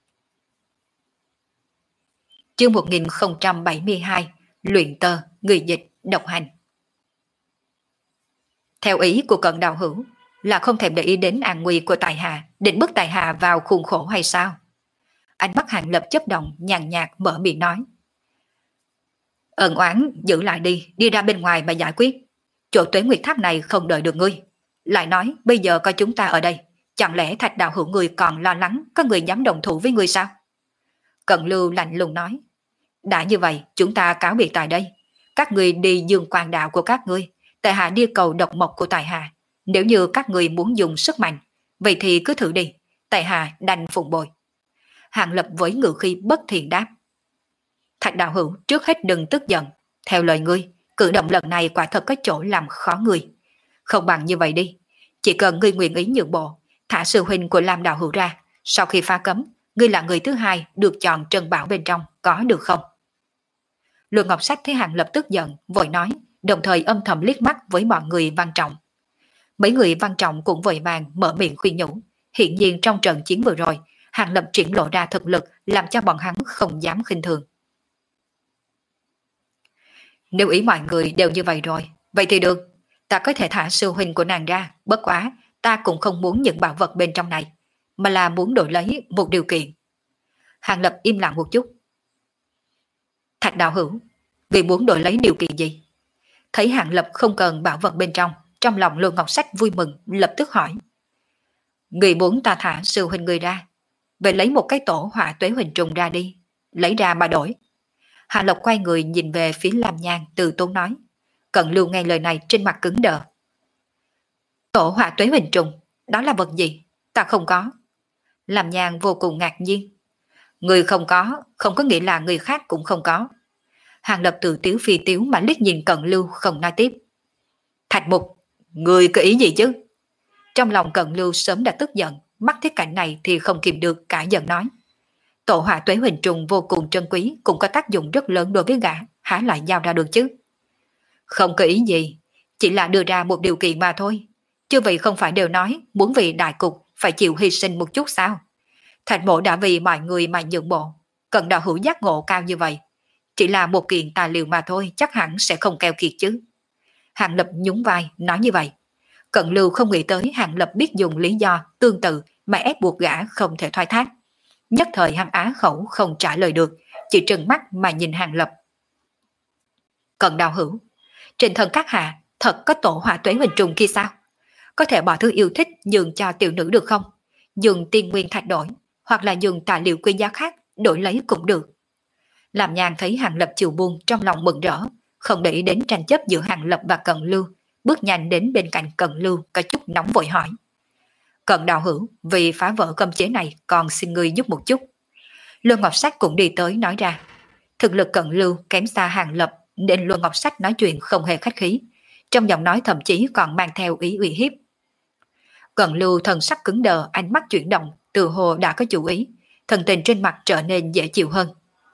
Chương một nghìn không trăm bảy mươi hai, luyện tơ, người dịch, độc hành. Theo ý của Cận đạo hữu, là không thèm để ý đến an nguy của Tài Hà, định bức Tài Hà vào khuôn khổ hay sao? Ánh mắt Hàng Lập chớp động, nhàn nhạt mở miệng nói. Ân oán giữ lại đi, đi ra bên ngoài mà giải quyết. Chỗ Tuế Nguyệt Tháp này không đợi được ngươi. Lại nói, bây giờ có chúng ta ở đây, chẳng lẽ Thạch đạo hữu ngươi còn lo lắng có người dám đồng thủ với ngươi sao? Cận Lưu lạnh lùng nói. Đã như vậy, chúng ta cáo biệt tại đây. Các ngươi đi dương quan đạo của các ngươi, Tài Hạ đi cầu độc mộc của Tài Hạ. Nếu như các ngươi muốn dùng sức mạnh, vậy thì cứ thử đi, Tài Hạ đành phụng bồi. Hàng Lập với ngữ khí bất thiện đáp. Thạch đạo hữu trước hết đừng tức giận. Theo lời ngươi, cử động lần này quả thật có chỗ làm khó ngươi. Không bằng như vậy đi, chỉ cần ngươi nguyện ý nhượng bộ, thả sư huynh của Lam đạo hữu ra, sau khi phá cấm, ngươi là người thứ hai được chọn trân bảo bên trong, có được không? Luân Ngọc Sách thấy Hàng Lập tức giận, vội nói, đồng thời âm thầm liếc mắt với mọi người Văn Trọng. Mấy người Văn Trọng cũng vội vàng mở miệng khuyên nhủ. Hiện nhiên trong trận chiến vừa rồi, Hàng Lập triển lộ ra thực lực làm cho bọn hắn không dám khinh thường. Nếu ý mọi người đều như vậy rồi, vậy thì được, ta có thể thả sư huynh của nàng ra, bất quá ta cũng không muốn những bảo vật bên trong này, mà là muốn đổi lấy một điều kiện. Hàng Lập im lặng một chút. Thạch đạo hữu, vì muốn đổi lấy điều kiện gì? Thấy Hàng Lập không cần bảo vật bên trong, trong lòng Luân Ngọc Sách vui mừng, lập tức hỏi. Người muốn ta thả sư huynh người ra, vậy lấy một cái tổ hỏa tuế huỳnh trùng ra đi, lấy ra mà đổi. Hạ Lộc quay người nhìn về phía Lam Nhan, từ tốn nói. Cận Lưu nghe lời này trên mặt cứng đờ. Tổ hỏa tuế huỳnh trùng, đó là vật gì? Ta không có. Lam Nhan vô cùng ngạc nhiên. Người không có, không có nghĩa là người khác cũng không có. Hàng Lập từ tiếu phi tiếu mà liếc nhìn Cận Lưu không nói tiếp. Thạch Mục, người có ý gì chứ? Trong lòng Cận Lưu sớm đã tức giận, mắt thấy cảnh này thì không kìm được cả giận nói. Tổ hỏa tuế huỳnh trùng vô cùng trân quý, cũng có tác dụng rất lớn đối với gã, há lại giao ra được chứ? Không có ý gì, chỉ là đưa ra một điều kiện mà thôi. Chứ vậy không phải đều nói muốn vì đại cục phải chịu hy sinh một chút sao? Thạch Mộ đã vì mọi người mà nhượng bộ, Cận đạo hữu giác ngộ cao như vậy, chỉ là một kiện tài liệu mà thôi, chắc hẳn sẽ không keo kiệt chứ. Hàng Lập nhún vai nói như vậy. Cận Lưu không nghĩ tới Hàng Lập biết dùng lý do tương tự mà ép buộc gã không thể thoái thác. Nhất thời hắn á khẩu không trả lời được, chỉ trừng mắt mà nhìn Hàng Lập. Cận đạo hữu, trên thân các hạ Thật có tổ hỏa tuế hình trùng kia sao? Có thể bỏ thứ yêu thích nhường cho tiểu nữ được không? Dùng tiên nguyên thạch đổi, hoặc là dùng tài liệu quý giá khác đổi lấy cũng được. Làm Nhàn thấy Hàng Lập chịu buông trong lòng mừng rỡ, không để ý đến tranh chấp giữa Hàng Lập và Cận Lưu, bước nhanh đến bên cạnh Cận Lưu có chút nóng vội hỏi. Cận đạo hữu, vì phá vỡ cấm chế này còn xin ngươi giúp một chút. Luân Ngọc Sách cũng đi tới nói ra. Thực lực Cận Lưu kém xa Hàng Lập nên Luân Ngọc Sách nói chuyện không hề khách khí, trong giọng nói thậm chí còn mang theo ý uy hiếp. Cận Lưu thần sắc cứng đờ, ánh mắt chuyển động, từ hồ đã có chủ ý, thần tình trên mặt trở nên dễ chịu hơn.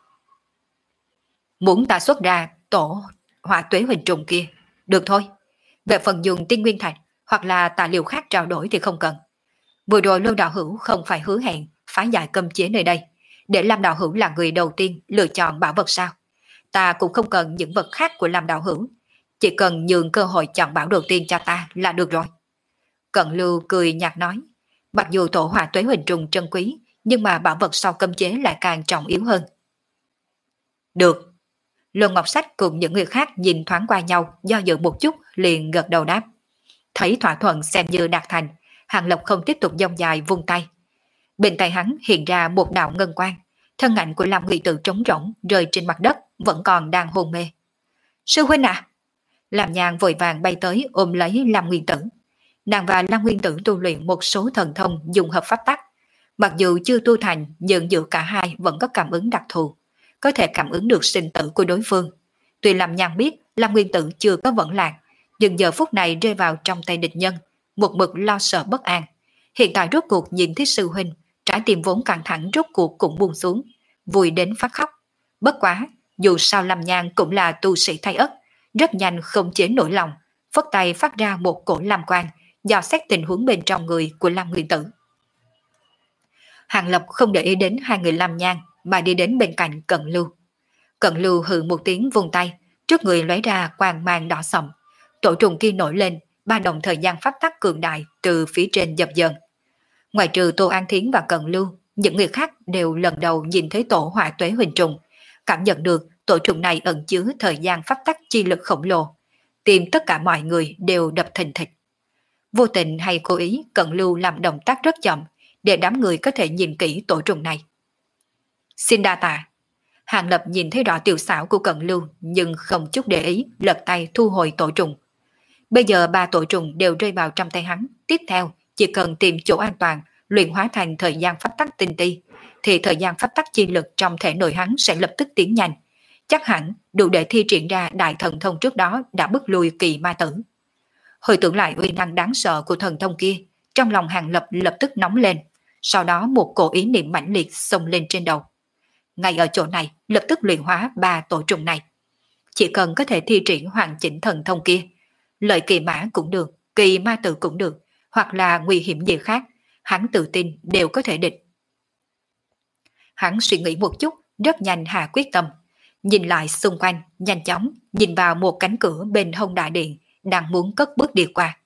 Muốn ta xuất ra tổ hỏa tuế hình trùng kia, được thôi. Về phần dùng tiên nguyên thạch hoặc là tài liệu khác trao đổi thì không cần. Vừa rồi Lưu đạo hữu không phải hứa hẹn phá giải cấm chế nơi đây, để Lam đạo hữu là người đầu tiên lựa chọn bảo vật sao? Ta cũng không cần những vật khác của Lam đạo hữu, chỉ cần nhường cơ hội chọn bảo đầu tiên cho ta là được rồi. Cận Lưu cười nhạt nói, mặc dù tổ hỏa tuế hình trùng trân quý, nhưng mà bảo vật sau cấm chế lại càng trọng yếu hơn. Được. Luân Ngọc Sách cùng những người khác nhìn thoáng qua nhau, do dự một chút liền gật đầu đáp. Thấy thỏa thuận xem như đạt thành, Hàng Lập không tiếp tục dông dài vung tay. Bên tay hắn hiện ra một đạo ngân quang, thân ảnh của Lam Ngụy Tử trống rỗng rơi trên mặt đất, vẫn còn đang hôn mê. Sư huynh à! Lam Nhàn vội vàng bay tới ôm lấy Lam Nguyên Tử. Nàng và Lam Nguyên Tử tu luyện một số thần thông dùng hợp pháp tắc, mặc dù chưa tu thành nhưng giữa cả hai vẫn có cảm ứng đặc thù, có thể cảm ứng được sinh tử của đối phương. Tuy Lam Nhàn biết Lam Nguyên Tử chưa có vẫn lạc, nhưng giờ phút này rơi vào trong tay địch nhân, một mực lo sợ bất an. Hiện tại rốt cuộc nhìn thấy sư huynh, trái tim vốn căng thẳng rốt cuộc cũng buông xuống, vui đến phát khóc. Bất quá, dù sao Lam Nhàn cũng là tu sĩ thay ất, rất nhanh không chế nổi lòng, phất tay phát ra một cổ lam quang, dò xét tình huống bên trong người của Lam Nguyên Tử. Hàng Lập không để ý đến hai người Lam Nhàn mà đi đến bên cạnh Cận Lưu. Cận Lưu hừ một tiếng vung tay, trước người lóe ra quang mang đỏ sậm. Tổ trùng kia nổi lên, ba đồng thời gian pháp tắc cường đại từ phía trên dập dần. Ngoài trừ Tô An Thiến và Cận Lưu, những người khác đều lần đầu nhìn thấy tổ hỏa tuế hình trùng, cảm nhận được tổ trùng này ẩn chứa thời gian pháp tắc chi lực khổng lồ. Tim tất cả mọi người đều đập thình thịch. Vô tình hay cố ý, Cận Lưu làm động tác rất chậm, để đám người có thể nhìn kỹ tổ trùng này. Xin đa tạ. Hàng Lập nhìn thấy rõ tiểu xảo của Cận Lưu, nhưng không chút để ý, lật tay thu hồi tổ trùng. Bây giờ ba tổ trùng đều rơi vào trong tay hắn, tiếp theo chỉ cần tìm chỗ an toàn, luyện hóa thành thời gian pháp tắc tinh ti, thì thời gian pháp tắc chi lực trong thể nội hắn sẽ lập tức tiến nhanh. Chắc hẳn đủ để thi triển ra đại thần thông trước đó đã bức lui kỳ ma tử. Hồi tưởng lại uy năng đáng sợ của thần thông kia, trong lòng Hàng Lập lập tức nóng lên, sau đó một cổ ý niệm mãnh liệt xông lên trên đầu. Ngay ở chỗ này lập tức luyện hóa ba tổ trùng này. Chỉ cần có thể thi triển hoàn chỉnh thần thông kia, lợi kỳ mã cũng được, kỳ ma tử cũng được, hoặc là nguy hiểm gì khác, hắn tự tin đều có thể địch. Hắn suy nghĩ một chút, rất nhanh hạ quyết tâm, nhìn lại xung quanh, nhanh chóng nhìn vào một cánh cửa bên hông đại điện, đang muốn cất bước đi qua.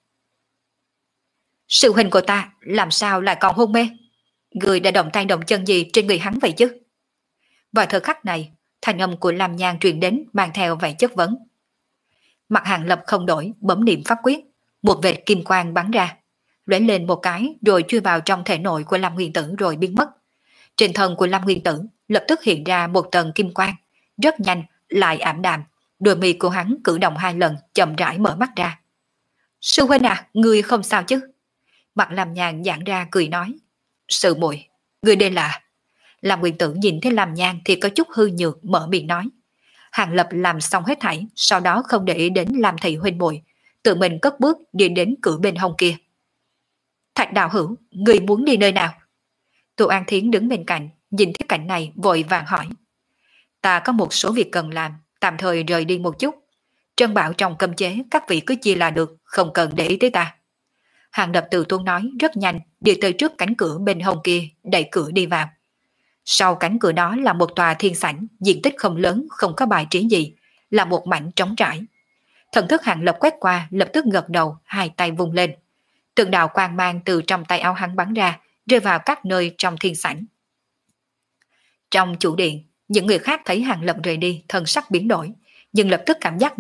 Sự hình của ta làm sao lại còn hôn mê? Người đã động tay động chân gì trên người hắn vậy chứ? Vào thời khắc này, thanh âm của Lam Nhan truyền đến mang theo vẻ chất vấn. Mặt Hàng Lập không đổi, bấm niệm pháp quyết, một vệt kim quang bắn ra, lóe lên một cái rồi chui vào trong thể nội của Lam Nguyên Tử rồi biến mất. Trên thân của Lam Nguyên Tử lập tức hiện ra một tầng kim quang, rất nhanh lại ảm đạm, đôi mi của hắn cử động hai lần, chậm rãi mở mắt ra. Sư huynh à, ngươi không sao chứ? Mặt Lam Nhan giãn ra cười nói. Sư muội, ngươi đây là... Lam Nguyên Tử nhìn thấy Lam Nhan thì có chút hư nhược, mở miệng nói. Hàng Lập làm xong hết thảy, sau đó không để ý đến Lam thị huynh muội, tự mình cất bước đi đến cửa bên hông kia. Thạch đạo hữu, ngươi muốn đi nơi nào? Tô An Thiến đứng bên cạnh, nhìn thấy cảnh này vội vàng hỏi. Ta có một số việc cần làm, tạm thời rời đi một chút. Trân bảo trong cấm chế các vị cứ chia là được, không cần để ý tới ta. Hàng Lập từ tốn nói rất nhanh, đi tới trước cánh cửa bên hông kia, đẩy cửa đi vào. Sau cánh cửa đó là một tòa thiên sảnh, diện tích không lớn, không có bài trí gì, là một mảnh trống trải. Thần thức Hàng Lập quét qua, lập tức gật đầu, hai tay vung lên. Từng đạo quang mang từ trong tay áo hắn bắn ra, rơi vào các nơi trong thiên sảnh. Trong chủ điện, những người khác thấy Hàng Lập rời đi, thần sắc biến đổi, nhưng lập tức cảm giác được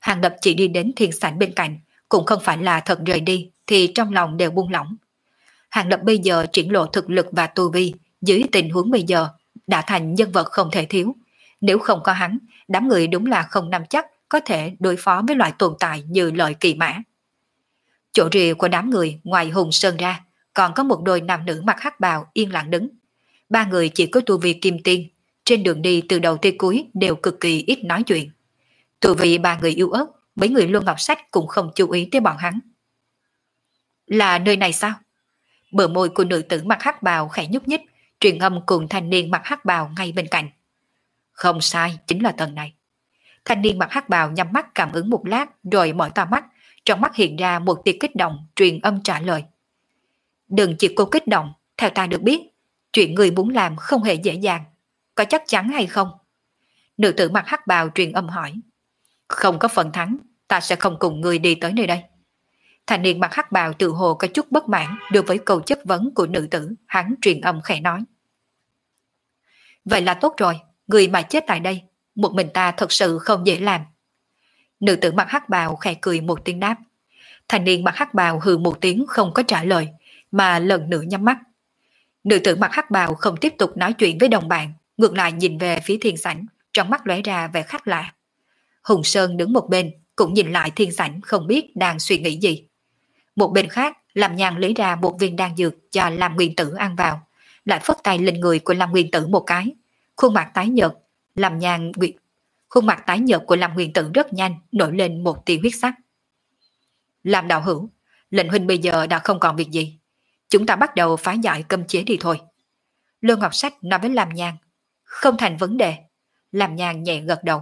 Hàng Lập chỉ đi đến thiên sảnh bên cạnh, cũng không phải là thật rời đi, thì trong lòng đều buông lỏng. Hàng Lập bây giờ triển lộ thực lực và tu vi, dưới tình huống bây giờ, đã thành nhân vật không thể thiếu. Nếu không có hắn, đám người đúng là không nắm chắc có thể đối phó với loại tồn tại như Lợi Kỳ Mã. Chỗ rìa của đám người ngoài Hùng Sơn ra, còn có một đôi nam nữ mặc hắc bào yên lặng đứng. Ba người chỉ có tu vi kim tiên, trên đường đi từ đầu tới cuối đều cực kỳ ít nói chuyện. Tu vi ba người yếu ớt, mấy người Luân Ngọc Sách cũng không chú ý tới bọn hắn. Là nơi này sao? Bờ môi của nữ tử mặc hắc bào khẽ nhúc nhích, truyền âm cùng thanh niên mặc hắc bào ngay bên cạnh. Không sai, chính là tầng này. Thanh niên mặc hắc bào nhắm mắt cảm ứng một lát rồi mở to mắt, trong mắt hiện ra một tia kích động, truyền âm trả lời. Đừng chỉ cô kích động, theo ta được biết, chuyện người muốn làm không hề dễ dàng. Có chắc chắn hay không? Nữ tử mặc hắc bào truyền âm hỏi. Không có phần thắng, ta sẽ không cùng người đi tới nơi đây. Thanh niên mặc hắc bào tự hồ có chút bất mãn đối với câu chất vấn của nữ tử, hắn truyền âm khẽ nói. Vậy là tốt rồi, người mà chết tại đây, một mình ta thật sự không dễ làm. Nữ tử mặc hắc bào khẽ cười một tiếng đáp. Thanh niên mặc hắc bào hừ một tiếng không có trả lời, mà lần nữa nhắm mắt. Nữ tử mặc hắc bào không tiếp tục nói chuyện với đồng bạn, ngược lại nhìn về phía thiên sảnh, trong mắt lóe ra vẻ khác lạ. Hùng Sơn đứng một bên, cũng nhìn lại thiên sảnh không biết đang suy nghĩ gì. Một bên khác, Lâm Nhan lấy ra một viên đan dược cho Lam Nguyên Tử ăn vào, lại phất tay lên người của Lam Nguyên Tử một cái. Khuôn mặt tái nhợt, Lâm Nhan khuôn mặt tái nhợt của Lam Nguyên Tử rất nhanh nổi lên một tia huyết sắc. Lam đạo hữu, lệnh huynh bây giờ đã không còn việc gì, chúng ta bắt đầu phá giải cấm chế đi thôi. Lương Ngọc Sách nói với Lam Nhan. Không thành vấn đề. Lam Nhan nhẹ gật đầu.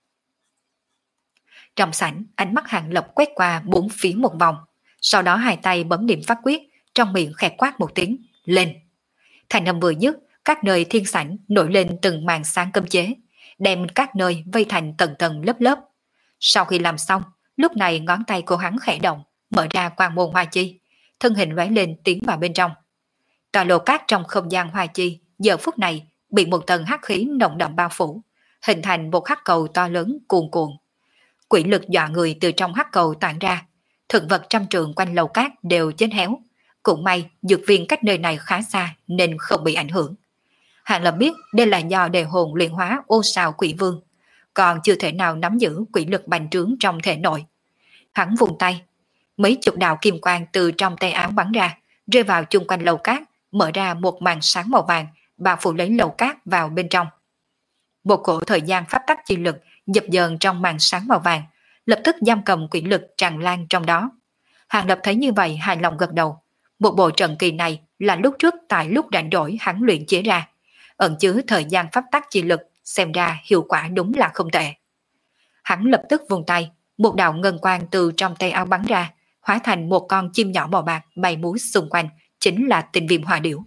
Trong sảnh, ánh mắt Hàng Lập quét qua bốn phía một vòng, sau đó hai tay bấm niệm pháp quyết, trong miệng khẽ quát một tiếng, lên. Thành âm vừa dứt, các nơi thiên sảnh nổi lên từng màn sáng cấm chế, đem các nơi vây thành tầng tầng lớp lớp. Sau khi làm xong, lúc này ngón tay của hắn khẽ động, mở ra quang môn hoa chi, thân hình lóe lên tiến vào bên trong. Tòa lô cát trong không gian hoa chi giờ phút này bị một tầng hắc khí nồng đậm bao phủ, hình thành một hắc cầu to lớn cuồn cuộn. Quỷ lực dọa người từ trong hắc cầu tản ra, thực vật trăm trường quanh lầu cát đều chết héo. Cũng may dược viên cách nơi này khá xa nên không bị ảnh hưởng. Hàng Lập biết đây là do đề hồn luyện hóa ô sào quỷ vương, còn chưa thể nào nắm giữ quỷ lực bành trướng trong thể nội. Hắn vùng tay, mấy chục đạo kim quang từ trong tay áo bắn ra, rơi vào chung quanh lầu cát, mở ra một màn sáng màu vàng, bao phủ lấy lầu cát vào bên trong. Một cổ thời gian pháp tắc chi lực dập dờn trong màn sáng màu vàng, lập tức giam cầm quỷ lực tràn lan trong đó. Hàng Lập thấy như vậy hài lòng gật đầu. Một bộ trận kỳ này là lúc trước tại lúc rảnh rỗi hắn luyện chế ra, ẩn chứa thời gian pháp tắc chi lực, xem ra hiệu quả đúng là không tệ. Hắn lập tức vùng tay, một đạo ngân quang từ trong tay áo bắn ra, hóa thành một con chim nhỏ màu bạc bay múa xung quanh, chính là Tinh Viêm Hoa Điểu.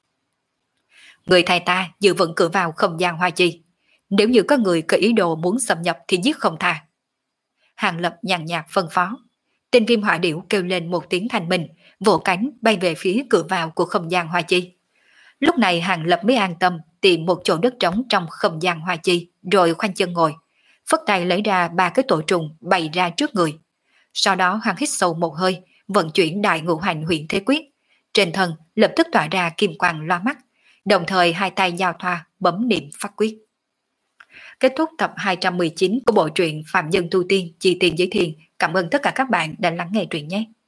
Người thầy ta dự vững cửa vào không gian hoa chi, nếu như có người có ý đồ muốn xâm nhập thì giết không tha. Hàng Lập nhàn nhạt phân phó. Tinh Viêm Hoa Điểu kêu lên một tiếng thanh minh, vỗ cánh bay về phía cửa vào của không gian hoa chi. Lúc này Hàng Lập mới an tâm tìm một chỗ đất trống trong không gian hoa chi, rồi khoanh chân ngồi, phất tay lấy ra ba cái tổ trùng bày ra trước người. Sau đó hắn hít sâu một hơi, vận chuyển đại ngũ hành huyền thế quyết, trên thân lập tức tỏa ra kim quang loa mắt, đồng thời hai tay giao thoa bấm niệm pháp quyết. Kết thúc tập hai trăm mười chín của bộ truyện Phạm Nhân Tu Tiên Chi Tiền Giới Thiền. Cảm ơn tất cả các bạn đã lắng nghe truyện nhé.